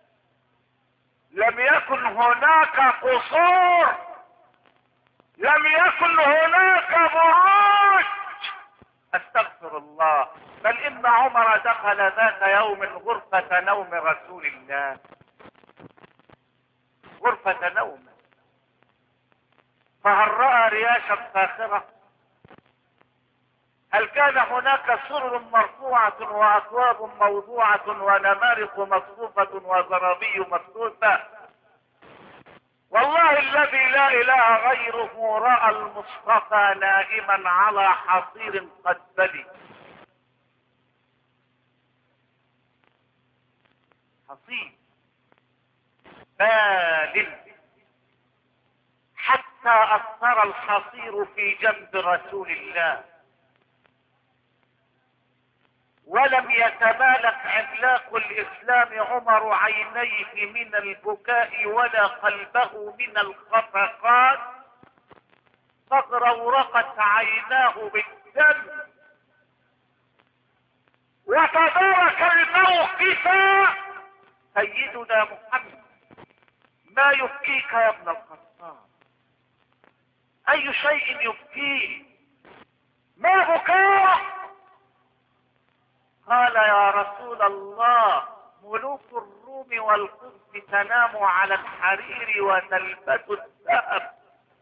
لم يكن هناك قصور، لم يكن هناك بروج. استغفر الله. بل ان عمر دخل ذات يوم غرفة نوم رسول الله، غرفة نوم، فهل رأى رياشا فاخرة؟ هل كان هناك سرر مرفوعة واكواب موضوعة ونمارق مصفوفة وزرابي مبثوثة؟ والله الذي لا اله غيره رأى المصطفى نائما على حصير قد بلي. حصير بال حتى اثر الحصير في جنب رسول الله، ولم يتمالك عملاق الاسلام عمر عينيه من البكاء ولا قلبه من الخفقان، فاغرورقت عيناه بالدم، وتدارك الموقف سيدنا محمد. ما يبكيك يا ابن الخطاب؟ اي شيء يبكيك؟ ما بكاء؟ قال يا رسول الله ملوك الروم والقدس تنام على الحرير وتلبس الذهب،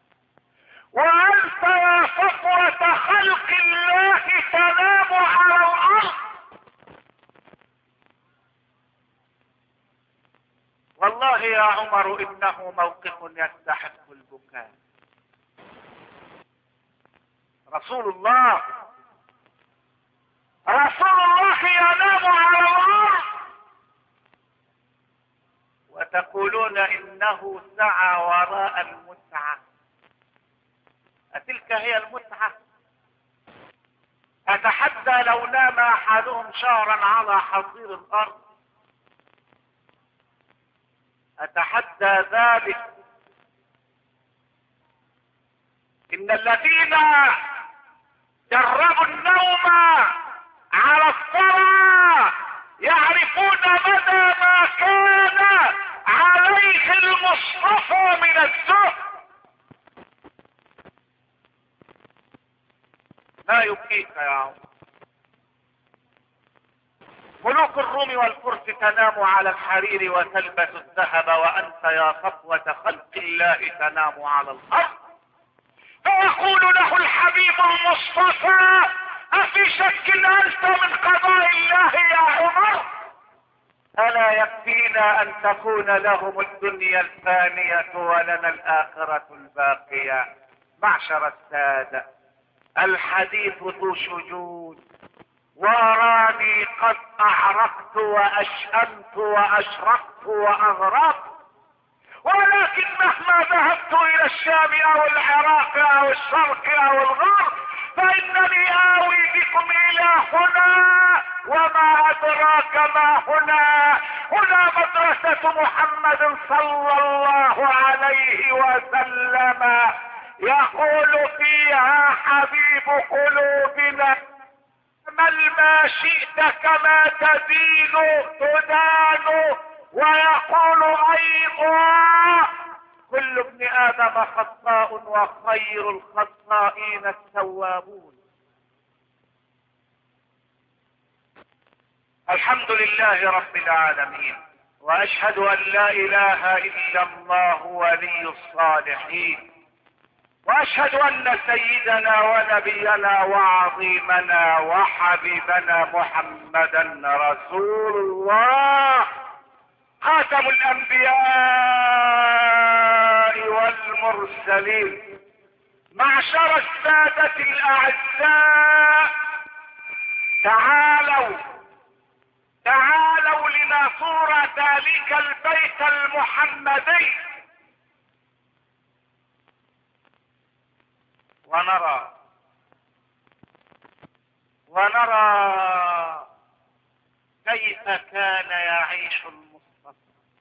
وانت يا صفوة خلق الله تنام على الارض. والله يا عمر انه موقف يستحق البكاء. رسول الله ينام على الارض وتقولون انه سعى وراء المتعة. اتلك هي المتعة؟ اتحدى لو نام احدهم شهرا على حصير الارض، اتحدى ذلك. ان الذين جربوا النوم على الصلاة يعرفون مدى ما كان عليه المصطفى من الزهد. ما يبكيك يا عمر؟ ملوك الروم والفرس تنام على الحرير وتلبس الذهب، وانت يا صفوة خلق الله تنام على الارض. فيقول له الحبيب المصطفى افي شك انت من قضاء الله يا عمر؟ الا يكفينا ان تكون لهم الدنيا الفانية ولنا الاخرة الباقية. معشر السادة، الحديث ذو شجون، واراني قد اعرقت واشأمت واشرقت واغرقت، ولكن مهما ذهبت الى الشام او العراق او الشرق او الغرب فانني اوي بكم الى هنا. وما ادراك ما هنا؟ هنا مدرسة محمد صلى الله عليه وسلم، يقول فيها حبيب قلوبنا: اعمل ما شئت كما تدين تدان. ويقول ايضا: كل ابن ادم خطاء وخير الخطائين التوابون. الحمد لله رب العالمين، واشهد ان لا اله الا الله ولي الصالحين، واشهد ان سيدنا ونبينا وعظيمنا وحبيبنا محمدا رسول الله، خاتم الانبياء والمرسلين. معشر السادة الاعزاء، تعالوا لنزور ذلك البيت المحمدي ونرى كيف كان يعيش المصطفى.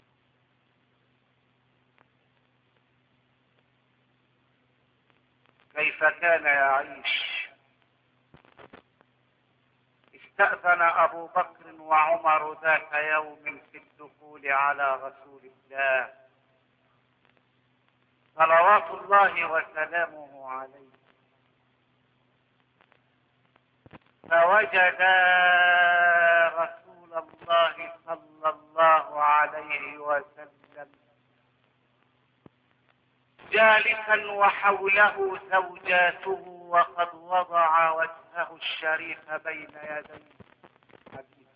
كيف كان يعيش. استأذن ابو بكر وعمر ذات يوم في الدخول على رسول الله صلوات الله وسلامه عليه، فوجدا رسول الله صلى الله عليه وسلم جالسا وحوله زوجاته، وقد وضع وجهه الشريف بين يدي حبيبه.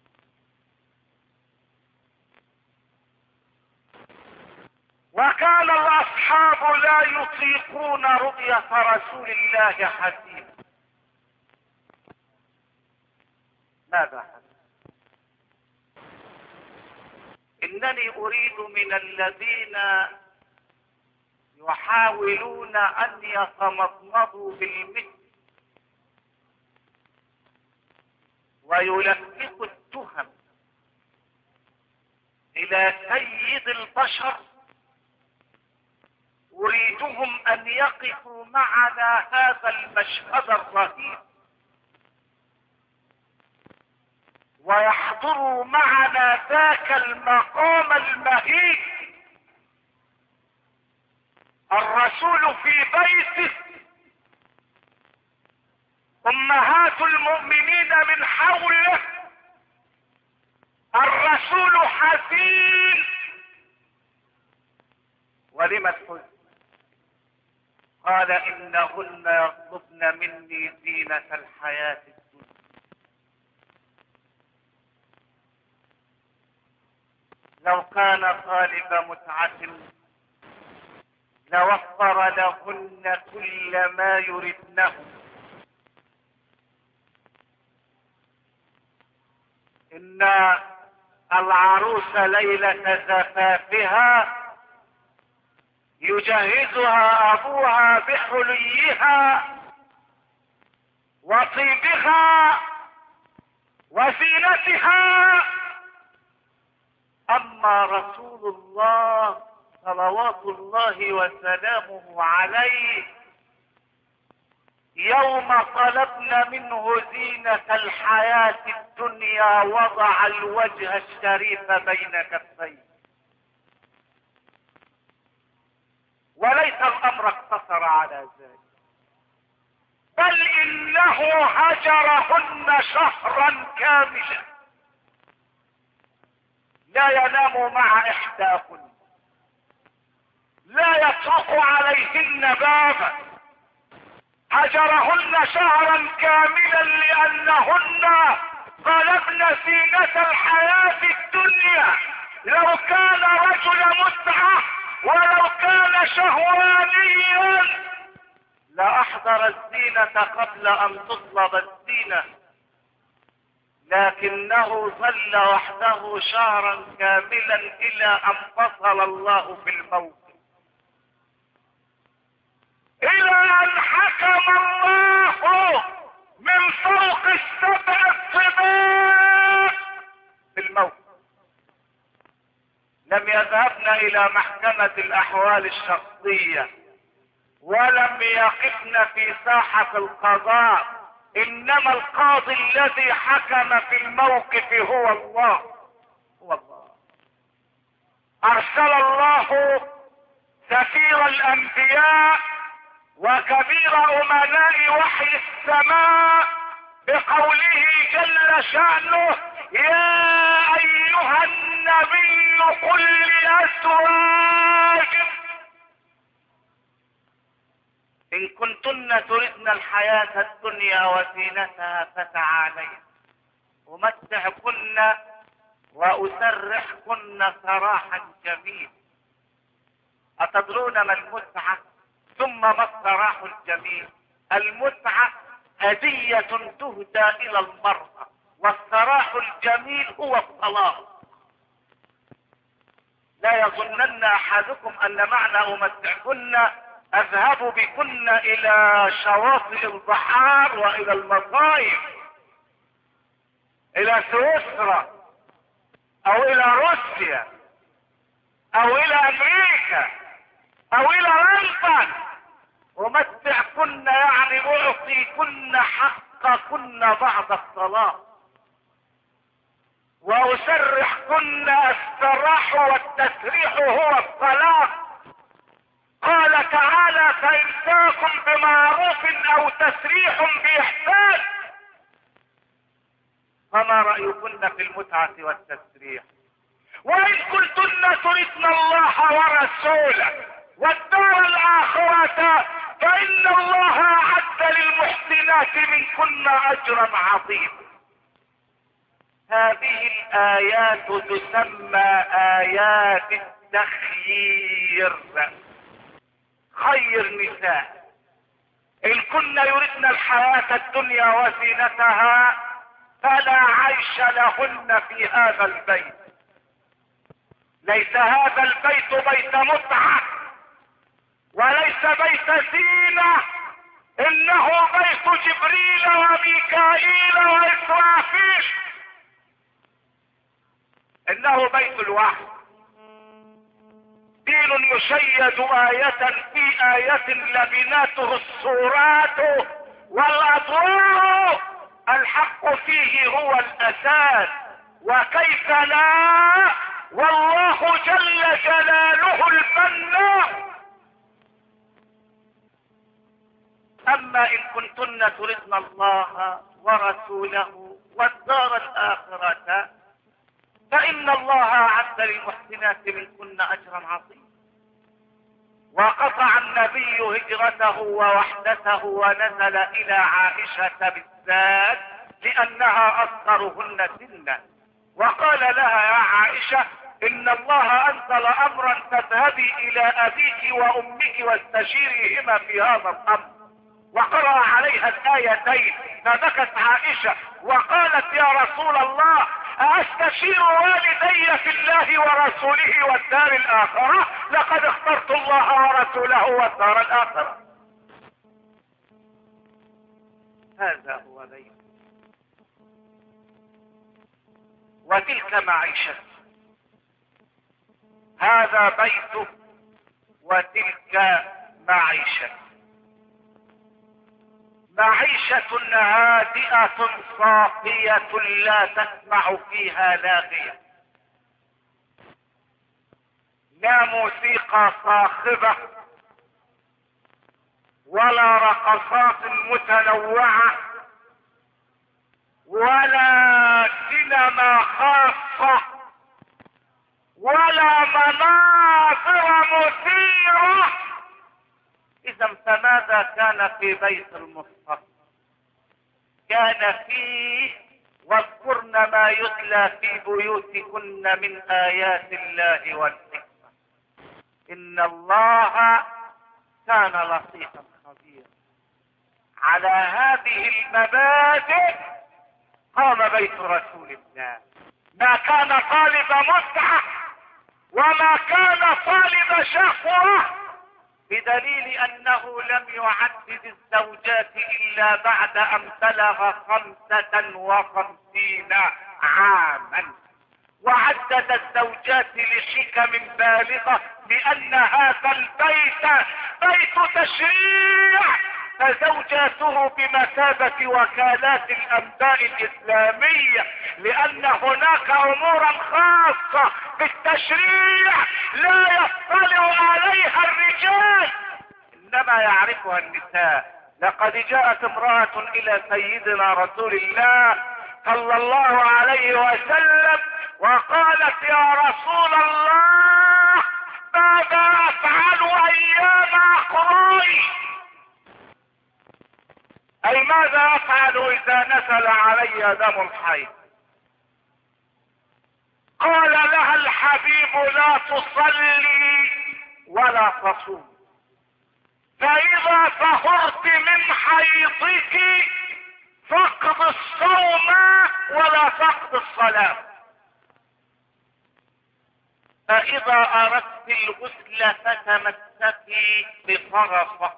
وكان الاصحاب لا يطيقون رؤية رسول الله حسينا. ماذا حدث؟ انني اريد من الذين يحاولون ان يتمضمضوا بالمثل ويلفقوا التهم الى سيد البشر. اريدهم ان يقفوا معنا هذا المشهد الرهيب ويحضروا معنا ذاك المقام المهيب. الرسول في بيته، امهات المؤمنين من حوله، الرسول حزين. ولم الحزن؟ قال انهن يطلبن مني زينة الحياة الدنيا. لو كان طالب متعة لوفر لهن كل ما يردنه. ان العروس ليلة زفافها يجهزها ابوها بحليها وطيبها وزينتها. اما رسول الله صلوات الله وسلامه عليه يوم طلبنا منه زينة الحياة الدنيا وضع الوجه الشريف بين كفيه. وليس الامر اقتصر على ذلك، بل انه هجرهن شهرا كاملا لا ينام مع احداهن، لا يطرق عليهن بابا. هجرهن شهرا كاملا لانهن طلبن زينة الحياة الدنيا. لو كان رجل متعة ولو كان شهوانيا لاحضر الزينة قبل ان تطلب الزينة، لكنه ظل وحده شهرا كاملا الى ان فصل الله في الموت، الى ان حكم الله من فوق السبع الطباق بالموت. لم يذهبن الى محكمة الاحوال الشخصية ولم يقفن في ساحة القضاء، انما القاضي الذي حكم في الموقف هو الله. هو الله. ارسل الله سفير الانبياء وكبير امناء وحي السماء بقوله جل شأنه: يا ايها النبي قل لازواجك ان كنتن تردن الحياة الدنيا وزينتها فتعالين امتعكن واسرحكن سراحا جميلا. اتدرون ما المتعة ثم ما السراح الجميل؟ المتعة هدية تهدى الى المرأة، والسراح الجميل هو الطلاق. لا يظنن احدكم ان معنى امتعكن اذهب بكن الى شواطئ البحار والى المصايف، الى سويسرا او الى روسيا او الى امريكا او الى لندن. امتعكن يعني اعطيكن حقكن بعد الطلاق، واسرحكن السراح والتسريح هو الطلاق. قال تعالى: فإمساك بمعروف او تسريح باحسان. فما رأيكن في المتعة والتسريح؟ وإن كنتن تردن الله ورسوله والدار الآخرة فإن الله أعد للمحسنات منكن أجرا عظيما. هذه الآيات تسمى آيات التخيير. خير نساء إن كن يردن الحياة الدنيا وزينتها فلا عيش لهن في هذا البيت. ليس هذا البيت بيت متعة، وليس بيت زينة، انه بيت جبريل وميكائيل واسرافيل، انه بيت الوحي. دين يشيد آية في آية لبناته الصورات والأضواء، الحق فيه هو الأساس، وكيف لا، والله جل جلاله المنان. أما إن كنتن تردن الله ورسوله والدار الآخرة فإن الله أعد للمحسنات منكن أجرا عظيما. وقطع النبي هجرته ووحدته ونزل إلى عائشة بالذات لأنها أصغرهن سنا، وقال لها يا عائشة إن الله أنزل أمرا تذهبي إلى أبيك وأمك واستشيريهما في هذا الأمر، وقرأ عليها الآيتين، فبكت عائشة وقالت يا رسول الله أستشير والدي في الله ورسوله والدار الآخرة؟ لقد اخترت الله ورسوله والدار الآخرة. هذا هو بيت، وتلك معيشة. هذا بيته وتلك معيشة، معيشة هادئة صافية لا تسمع فيها لاغية، لا موسيقى صاخبة ولا رقصات متنوعة ولا سينما خاصة ولا مناظر مثيرة. إذا فماذا كان في بيت المصطفى؟ كان فيه واذكرن ما يتلى في بيوتكن من آيات الله والحكمة إن الله كان لطيفا خبيرا. على هذه المبادئ قام بيت رسول الله، ما كان طالب متعة وما كان طالب شهوة، بدليل انه لم يعدد الزوجات الا بعد ان بلغ 55 عاما، وعدد الزوجات لحكم بالغة، لان هذا البيت بيت تشريع، فزوجاته بمثابة وكالات الانباء الاسلامية، لان هناك امورا خاصة بالتشريع لا يطلع عليها الرجال انما يعرفها النساء. لقد جاءت امرأة الى سيدنا رسول الله صلى الله عليه وسلم وقالت يا رسول الله ماذا افعل ايام اقراي، اي ماذا افعل اذا نزل علي دم الحيض؟ قال لها الحبيب لا تصلي ولا تصوم، فاذا طهرت من حيضك فاقض الصوم ولا تقض الصلاة، فاذا اردت الغسل فتمسكي بفرصة.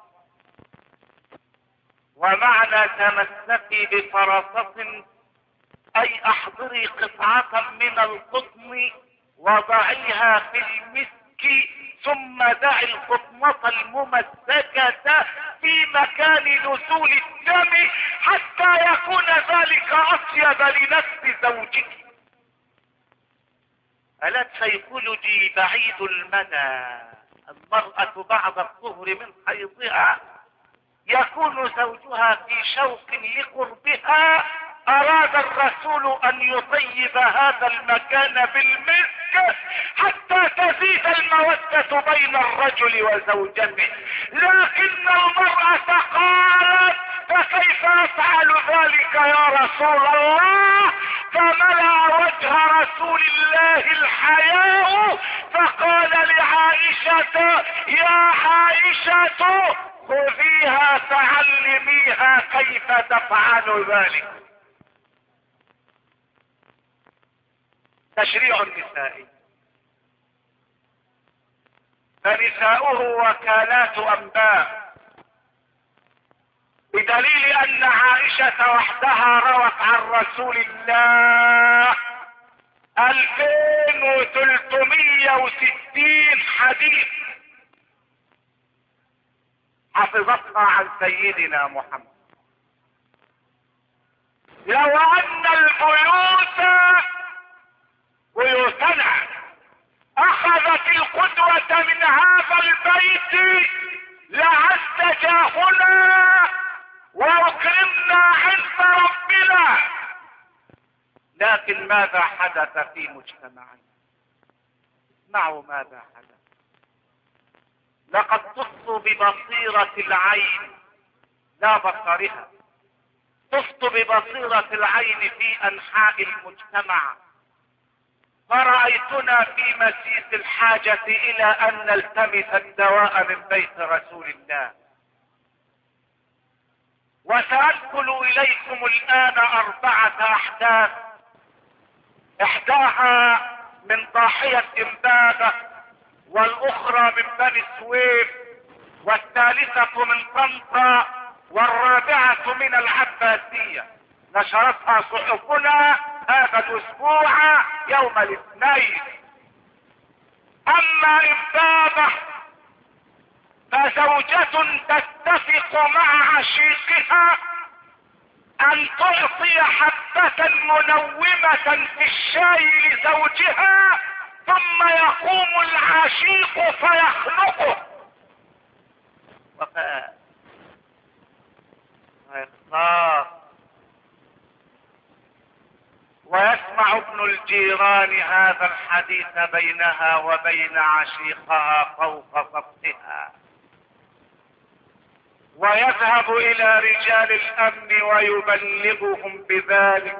ومعنى تمسكي بفرصة اي احضري قطعة من القطن وضعيها في المسك، ثم دعي القطنة الممسكة في مكان نزول الدم حتى يكون ذلك اطيب لنفس زوجك. ألا سيكولوجي بعيد المدى، المرأة بعد الطهر من حيضها يكون زوجها في شوق لقربها، اراد الرسول ان يطيب هذا المكان بالمسك حتى تزيد المودة بين الرجل وزوجته، لكن المرأة قالت فكيف افعل ذلك يا رسول الله؟ فملأ وجه رسول الله الحياء فقال لعائشة يا عائشة خذيها فعلميها كيف تفعل ذلك. تشريع النساء. فنساؤه وكالات انباء، بدليل ان عائشة وحدها روت عن رسول الله 2360 حديث حفظتها عن سيدنا محمد. لو ان بيوتنا اخذت القدوة من هذا البيت لعز جاهنا واكرمنا عند ربنا، لكن ماذا حدث في مجتمعنا؟ اسمعوا ماذا حدث. لقد تصوا ببصيرة العين لا بصرها، تصت ببصيرة العين في انحاء المجتمع، فرأيتنا في مسيس الحاجة الى ان نلتمس الدواء من بيت رسول الله. وسأنقل اليكم الان 4 احداث، احداها من ضاحية امبابة، والاخرى من بني سويف، والثالثة من طنطا، والرابعة من العباسية. نشرتها صحفنا هذا الاسبوع يوم الاثنين. اما امبابة فزوجة تتفق مع عشيقها ان تعطي حبة منومة في الشاي لزوجها، ثم يقوم العشيق فيخنقه ويختار. ويسمع ابن الجيران هذا الحديث بينها وبين عشيقها فوق سطحها، ويذهب الى رجال الامن ويبلغهم بذلك،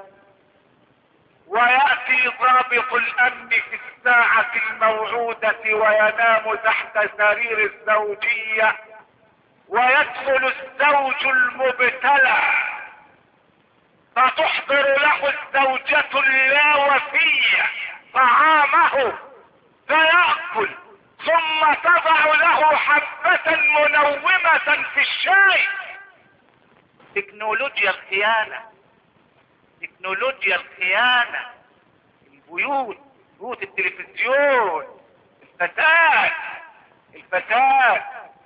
ويأتي ضابط الامن في الساعة الموعودة وينام تحت سرير الزوجية، ويدخل الزوج المبتلى فتحضر له الزوجة اللاوفية طعامه فيأكل، ثم تضع له حبة منومة في الشاي. تكنولوجيا الخيانة، تكنولوجيا الخيانة. البيوت، بيوت التلفزيون، الفساد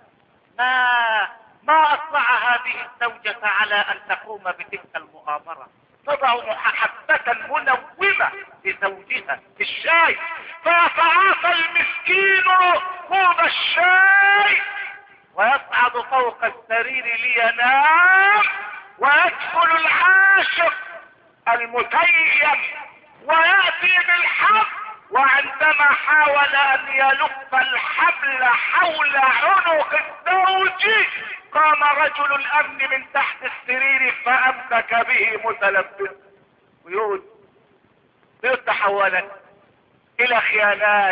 ما اطلع هذه الزوجة على ان تقوم بتلك المؤامرة. تضع حبة منومة لزوجها في الشاي، فيتعاطى المسكين كوب الشاي ويصعد فوق السرير لينام، ويدخل العاشق المتيم ويأتي بالحبل، وعندما حاول ان يلف الحبل حول عنق الزوج قام رجل الامن من تحت السرير فامسك به متلبسا. بيوت تحولت الى خيانات،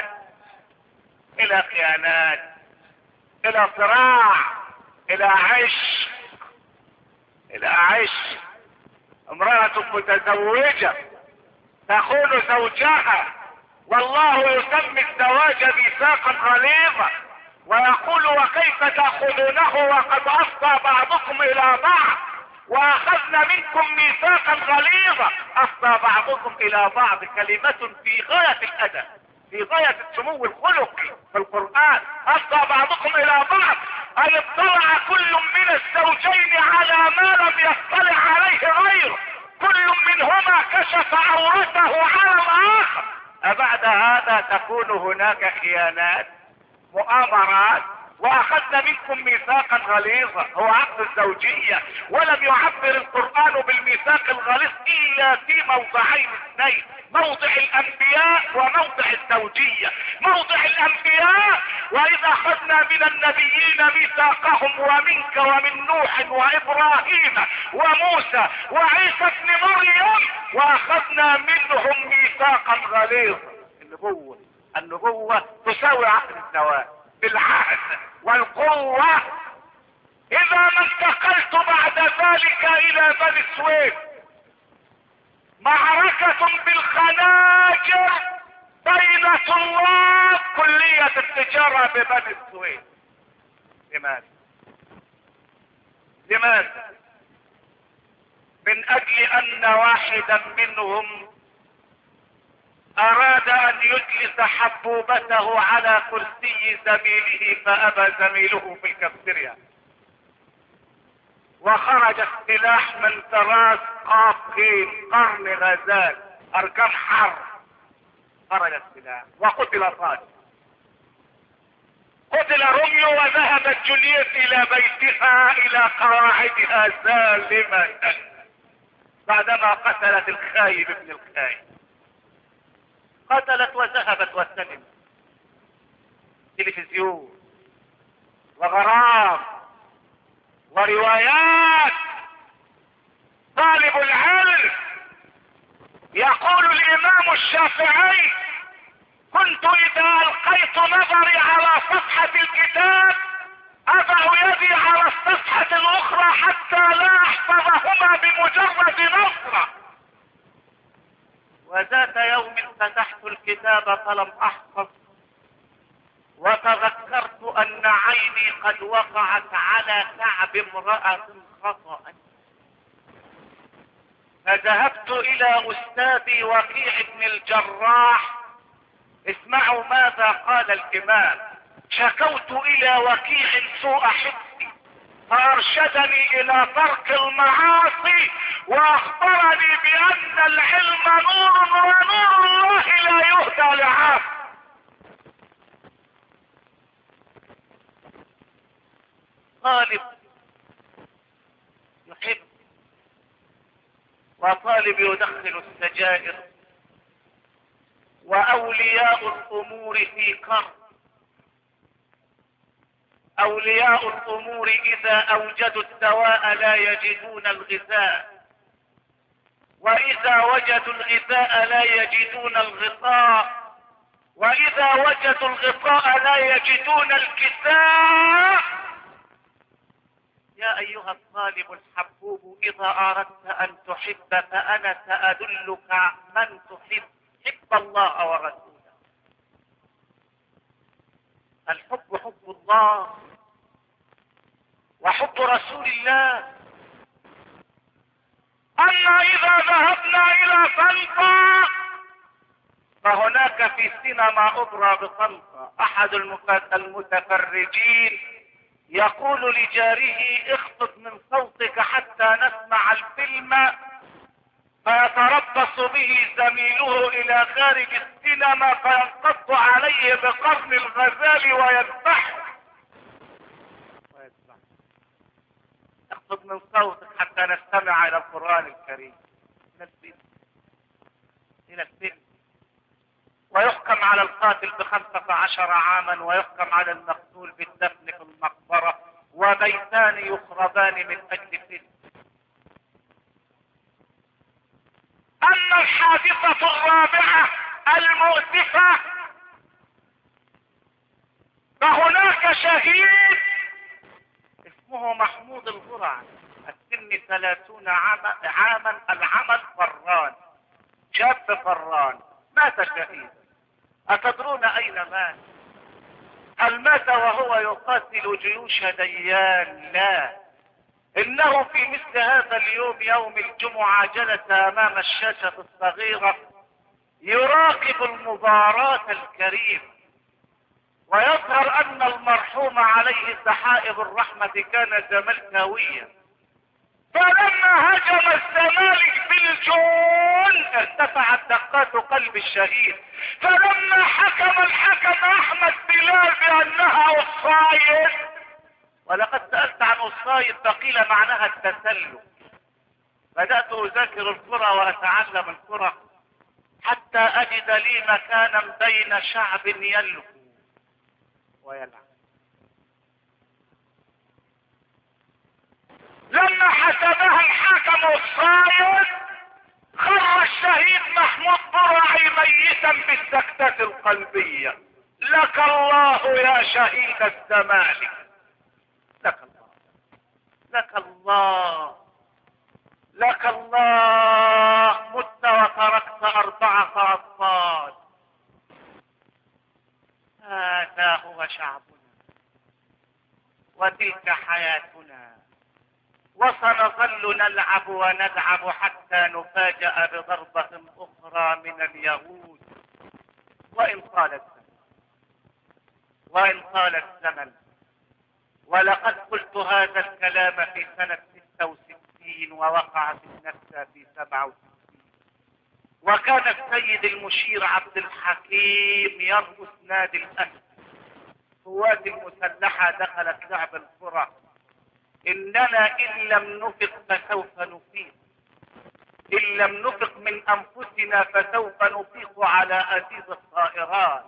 الى صراع، الى عشق. امرأة متزوجة تخون زوجها، والله يسمي الزواج ميثاقا غليظا، ويقول وكيف تأخذونه وقد أفضى بعضكم إلى بعض، وأخذنا منكم ميثاقا غليظا. أفضى بعضكم إلى بعض كلمة في غاية الأدب، في غاية السمو الخلقي في القرآن. أفضى بعضكم إلى بعض أن اطلع كل من الزوجين على ما لم يطلع عليه غيره، كل منهما كشف عورته على الآخر. أبعد هذا تكون هناك خيانات، مؤامرات. واخذنا منكم ميثاقا غليظا، هو عقد الزوجية، ولم يعبر القرآن بالميثاق الغليظ الا في موضعين اثنين، موضع الانبياء وموضع الزوجية. موضع الانبياء واذا اخذنا من النبيين ميثاقهم ومنك ومن نوح وابراهيم وموسى وعيسى ابن مريم، واخذنا منهم ميثاقا غليظا. النبوة تساوي عقد الزواج بالعهد والقوة. اذا ما انتقلت بعد ذلك الى بني سويف، معركة بالخناجر بين طلاب كلية التجارة ببني السويس. لماذا؟ من اجل ان واحدا منهم اراد ان يجلس حبوبته على كرسي زميله فابى زميله في الكافتيريا، وخرج السلاح من تراس قافين قرن غزال اركان حرب. خرج السلاح وقتل صادق. قتل روميو وذهبت جولييت الى بيتها الى قواعدها سالمة بعدما قتلت الخايب ابن الخايب. قتلت وذهبت وسلمت. تلفزيون وغرام وروايات. طالب العلم يقول الامام الشافعي: كنت اذا القيت نظري على صفحة الكتاب اضع يدي على الصفحة الاخرى حتى لا احفظهما بمجرد نظرة. وذات يوم فتحت الكتاب فلم احفظ، وتذكرت ان عيني قد وقعت على كعب امرأة خطأ، فذهبت الى استاذي وكيع بن الجراح. اسمعوا ماذا قال الامام: شكوت الى وكيع سوء حفظي فارشدني الى ترك المعاصي واخبرني بان العلم نور ونور الله لا يهدى لعاصي. طالب يحب وطالب يدخن السجائر، واولياء الامور في كرب. اولياء الامور اذا اوجدوا الدواء لا يجدون الغذاء، واذا وجدوا الغذاء لا يجدون الغطاء، واذا وجدوا الغطاء لا يجدون الكساء. يا ايها الطالب الحبوب اذا اردت ان تحب فانا سادلك من تحب. حب الله ورسوله. الحب حب الله وحب رسول الله. اما اذا ذهبنا الى طنطا فهناك في سينما اخرى بطنطا احد المتفرجين يقول لجاره: اخفض من صوتك حتى نسمع الفيلم، فيتربص به زميله الى خارج السينما فينقض عليه بقرن الغزال ويذبحه. اخفض من صوتك حتى نستمع الى القرآن الكريم. الى الفيلم. ويحكم على القاتل ب15 عاما، ويحكم على المقتول بالدفن في المقبرة، وبيتان يخربان من اجل فيلم. اما الحادثة الرابعة المؤسفة فهناك شهيد اسمه محمود الغرع، السن 30 عاما، العمل فران، شاب فران، مات شهيد. أتدرون أين مات؟ هل مات وهو يقاتل جيوش ديان؟ لا، إنه في مثل هذا اليوم يوم الجمعة جلس أمام الشاشة الصغيرة يراقب المباراة الكريمة، ويظهر أن المرحوم عليه سحائب الرحمة كان زملكاويا، فلما هجم الزمالك بالجون ارتفعت دقات قلب الشهيد، فلما حكم الحكم احمد بلال بانها اوفسايد، ولقد سألت عن اوفسايد فقيل معناها التسلل، بدأت اذاكر الكرة واتعلم الكرة حتى اجد لي مكانا بين شعب يلهو ويلعب. لما حسبها الحكم الصايد خر الشهيد محمود برعي ميتا بالسكتة القلبية. لك الله يا شهيد الزمالك، لك الله، لك الله، لك الله. مت وتركت 4 أطفال. شعبنا، وتلك حياتنا، وسنظل نلعب وندعب حتى نفاجأ بضربة أخرى من اليهود. وإن طال الزمن، ولقد قلت هذا الكلام في سنة 66 ووقعت النكسة في 67، وكان السيد المشير عبد الحكيم يرقص نادي الأهلي. القوات المسلحة دخلت لعب الكرة. إننا إن لم نفق فسوف نفيق، إن لم نفق من أنفسنا فسوف نفيق على أزيز الطائرات.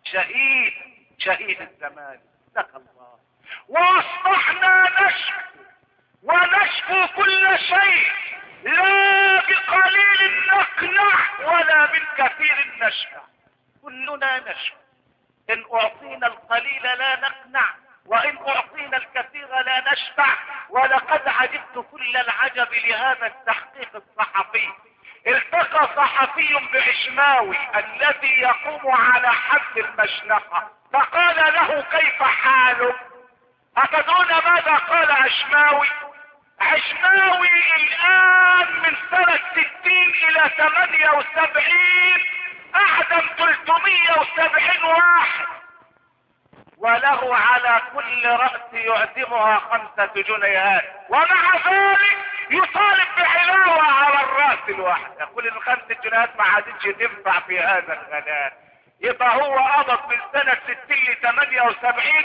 شهيد الزمان لك الله. وأصبحنا ونشكو كل شيء، لا بقليل نقنع ولا بالكثير نشفع. كلنا نشكو. إن أعطينا القليل لا نقنع، وإن أعطينا الكثير لا نشفع. ولقد عجبت كل العجب لهذا التحقيق الصحفي. التقى صحفي بعشماوي الذي يقوم على حد المشنقة، فقال له: كيف حالك؟ أتدرون ماذا قال عشماوي؟ عشماوي الآن من سنة 60 إلى 78 أعدم 370 واحد، وله على كل رأس يعدمها 5 جنيهات، ومع ذلك يطالب بعلاوة على الرأس الواحد. يقول ان 5 جنيهات ما عادتش تنفع في هذا الغلاء. يبقى هو قبض من سنة 60 ل 78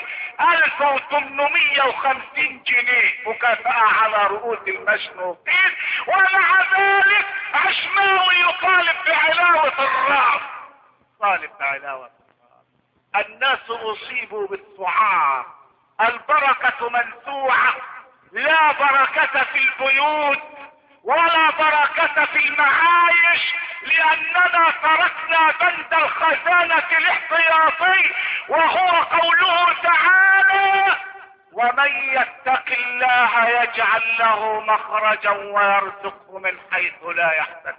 1850 جنيه مكافأة على رؤوس المشنوقين، ومع ذلك عشماوي يطالب بعلاوة الرأس. طالب بعلاوة الرأس. الناس اصيبوا بالسعار، البركة منزوعة، لا بركة في البيوت ولا بركة في المعايش، لأننا تركنا بند الخزانة الاحتياطي، وهو قوله تعالى: ومن يتق الله يجعل له مخرجا ويرزقه من حيث لا يحتسب،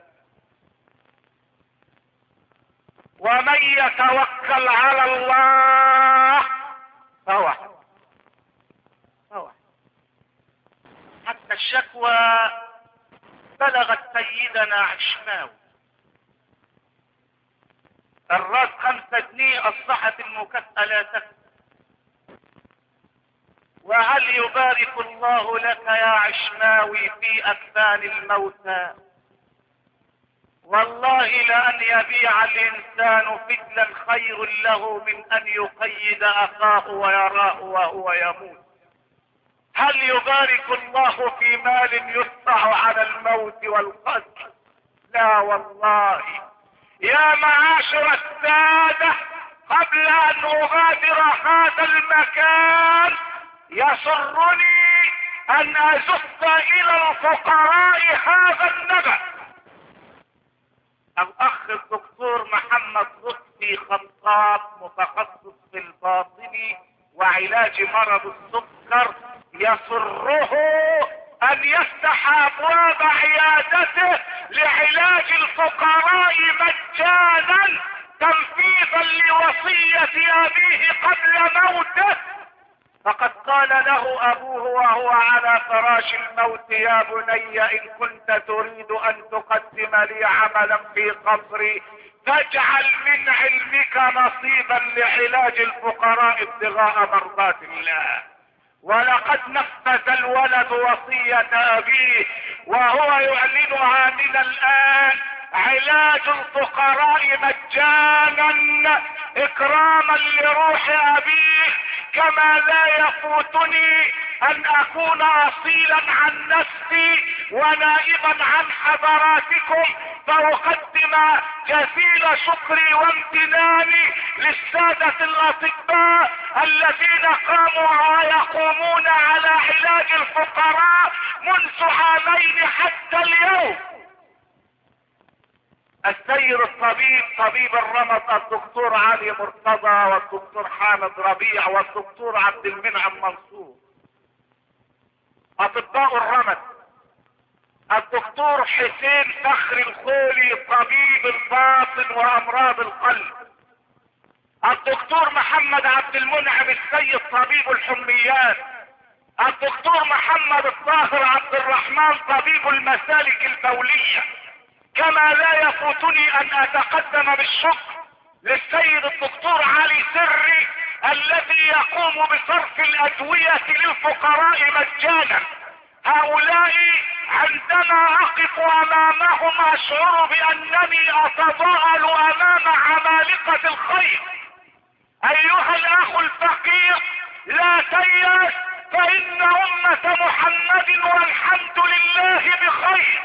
ومن يتوكل على الله فهو حسبه. حتى الشكوى بلغت سيدنا عشماوي. الراس 5 جنيه اصبحت المكافأة لا تكفي. وهل يبارك الله لك يا عشماوي في أكفان الموتى؟ والله لأن يبيع الإنسان فتلا خير له من أن يقيد أخاه ويراه وهو يموت. هل يبارك الله في مال يدفع على الموت والقتل؟ لا والله. يا معاشر السادة، قبل أن أغادر هذا المكان يسرني أن أزف إلى الفقراء هذا النبأ. الأخ الدكتور محمد لطفي خطاب، متخصص في الباطني وعلاج مرض السكر، يسره أن يفتح أبواب عيادته لعلاج الفقراء مجانا تنفيذا لوصية أبيه قبل موته. فقد قال له أبوه وهو على فراش الموت: يا بني، إن كنت تريد أن تقدم لي عملا في قبري فاجعل من علمك نصيبا لعلاج الفقراء ابتغاء مرضات الله. ولقد نفذ الولد وصية أبيه، وهو يعلنها من الآن: علاج الفقراء مجانا إكراما لروح أبيه. كما لا يفوتني أن أكون أصيلا عن نفسي ونائبا عن حضراتكم، فأقدم جزيل شكري وامتناني للسادة الأطباء الذين قاموا ويقومون على علاج الفقراء منذ عامين حتى اليوم. السيد الطبيب، طبيب الرمد، الدكتور علي مرتضى والدكتور حامد ربيع والدكتور عبد المنعم منصور. اطباء الرمد: الدكتور حسين فخر الخولي، طبيب الباطن وامراض القلب. الدكتور محمد عبد المنعم السيد طبيب الحميات، الدكتور محمد الطاهر عبد الرحمن طبيب المسالك البولية. كما لا يفوتني ان اتقدم بالشكر للسيد الدكتور علي سري الذي يقوم بصرف الادوية للفقراء مجانا. هؤلاء عندما اقف امامهم اشعر بانني اتضاءل امام عمالقة الخير. ايها الاخ الفقير لا تيأس، فان امة محمد والحمد لله بخير.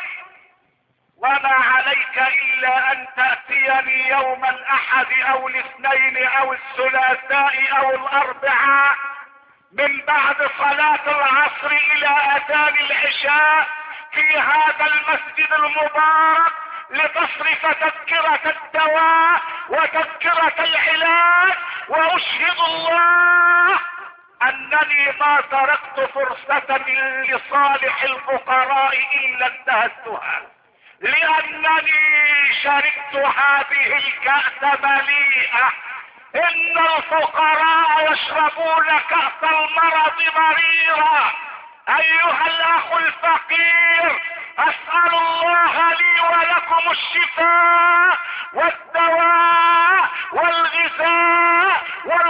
وما عليك الا ان تأتيني يوم الاحد او الاثنين او الثلاثاء او الاربعاء من بعد صلاة العصر الى اذان العشاء في هذا المسجد المبارك لتصرف تذكرة الدواء وتذكرة العلاج. واشهد الله انني ما تركت فرصة لصالح الفقراء الا انتهزتها، لانني شربت هذه الكأس مليئة. ان الفقراء يشربون كأس المرض مريرا. ايها الاخ الفقير، اسأل الله لي ولكم الشفاء والدواء والغذاء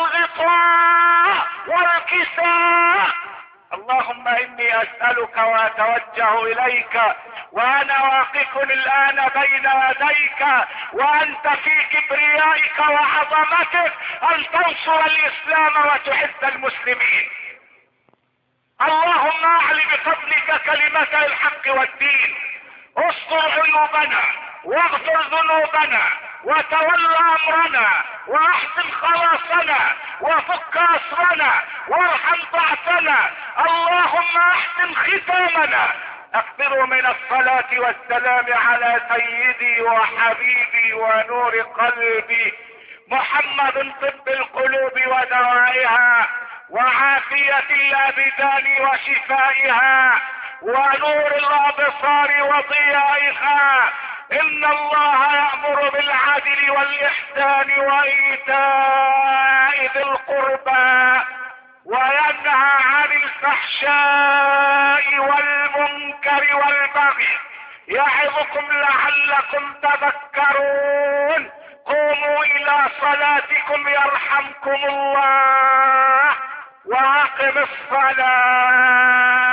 والغطاء والكساء. اللهم اني اسألك واتوجه اليك وانا واقف الان بين يديك وانت في كبريائك وعظمتك ان تنصر الاسلام وتعز المسلمين. اللهم اعل بفضلك كلمة الحق والدين. استر عيوبنا واغفر ذنوبنا وتول امرنا واحسن خلاصنا وفك اسرنا وارحم ضعفنا. اللهم احسن ختامنا. اكثروا من الصلاة والسلام على سيدي وحبيبي ونور قلبي محمد، طب القلوب ودوائها وعافية الابدان وشفائها ونور الابصار وضيائها. ان الله يأمر بالعدل والاحسان وايتاء ذي القربى وينهى عن الفحشاء والمنكر والبغي يعظكم لعلكم تذكرون. قوموا الى صلاتكم يرحمكم الله واقم الصلاة.